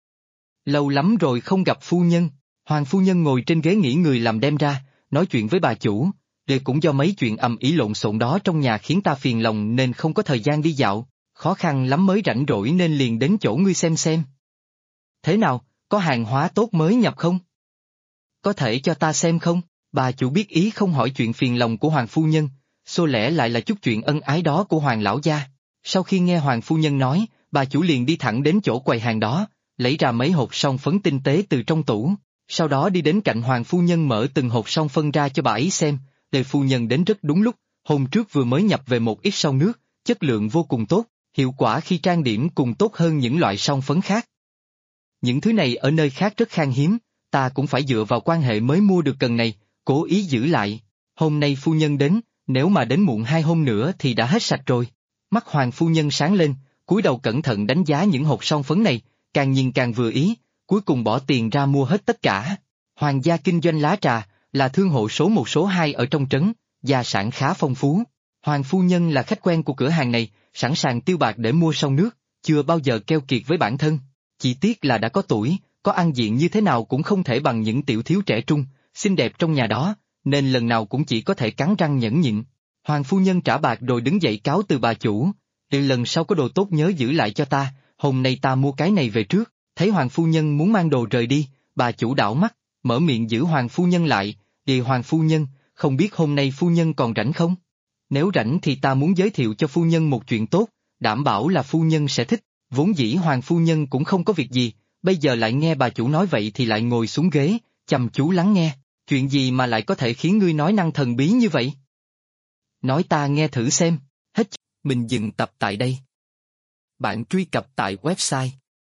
Lâu lắm rồi không gặp phu nhân. Hoàng phu nhân ngồi trên ghế nghỉ người làm đem ra, nói chuyện với bà chủ. Để cũng do mấy chuyện ầm ĩ lộn xộn đó trong nhà khiến ta phiền lòng nên không có thời gian đi dạo, khó khăn lắm mới rảnh rỗi nên liền đến chỗ ngươi xem. Thế nào, có hàng hóa tốt mới nhập không? Có thể cho ta xem không? Bà chủ biết ý không hỏi chuyện phiền lòng của Hoàng phu nhân, xô lẽ lại là chút chuyện ân ái đó của Hoàng lão gia. Sau khi nghe Hoàng phu nhân nói, bà chủ liền đi thẳng đến chỗ quầy hàng đó, lấy ra mấy hộp son phấn tinh tế từ trong tủ, sau đó đi đến cạnh Hoàng phu nhân mở từng hộp son phân ra cho bà ấy xem. Lê phu nhân đến rất đúng lúc, hôm trước vừa mới nhập về một ít son nước, chất lượng vô cùng tốt, hiệu quả khi trang điểm cùng tốt hơn những loại son phấn khác. Những thứ này ở nơi khác rất khan hiếm, ta cũng phải dựa vào quan hệ mới mua được cần này, cố ý giữ lại. Hôm nay phu nhân đến, nếu mà đến muộn 2 hôm nữa thì đã hết sạch rồi. Mắt Hoàng phu nhân sáng lên, cúi đầu cẩn thận đánh giá những hộp son phấn này, càng nhìn càng vừa ý, cuối cùng bỏ tiền ra mua hết tất cả. Hoàng gia kinh doanh lá trà, là thương hộ số 1 số 2 ở trong trấn, gia sản khá phong phú. Hoàng phu nhân là khách quen của cửa hàng này, sẵn sàng tiêu bạc để mua son nước, chưa bao giờ keo kiệt với bản thân. Chỉ tiếc là đã có tuổi, có ăn diện như thế nào cũng không thể bằng những tiểu thiếu trẻ trung, xinh đẹp trong nhà đó, nên lần nào cũng chỉ có thể cắn răng nhẫn nhịn. Hoàng phu nhân trả bạc rồi đứng dậy cáo từ bà chủ. Lần sau có đồ tốt nhớ giữ lại cho ta, hôm nay ta mua cái này về trước. Thấy Hoàng phu nhân muốn mang đồ rời đi, bà chủ đảo mắt, mở miệng giữ Hoàng phu nhân lại. Hoàng phu nhân, không biết hôm nay phu nhân còn rảnh không? Nếu rảnh thì ta muốn giới thiệu cho phu nhân một chuyện tốt, đảm bảo là phu nhân sẽ thích. Vốn dĩ Hoàng phu nhân cũng không có việc gì, bây giờ lại nghe bà chủ nói vậy thì lại ngồi xuống ghế, chăm chú lắng nghe. Chuyện gì mà lại có thể khiến ngươi nói năng thần bí như vậy? Nói ta nghe thử xem. Hết. Mình dừng tập tại đây. Bạn truy cập tại website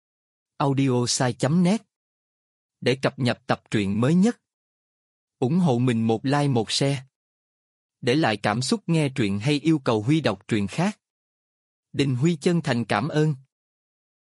audiosai.net để cập nhật tập truyện mới nhất. Ủng hộ mình một like một share. Để lại cảm xúc nghe truyện hay yêu cầu Huy đọc truyện khác. Đình Huy chân thành cảm ơn.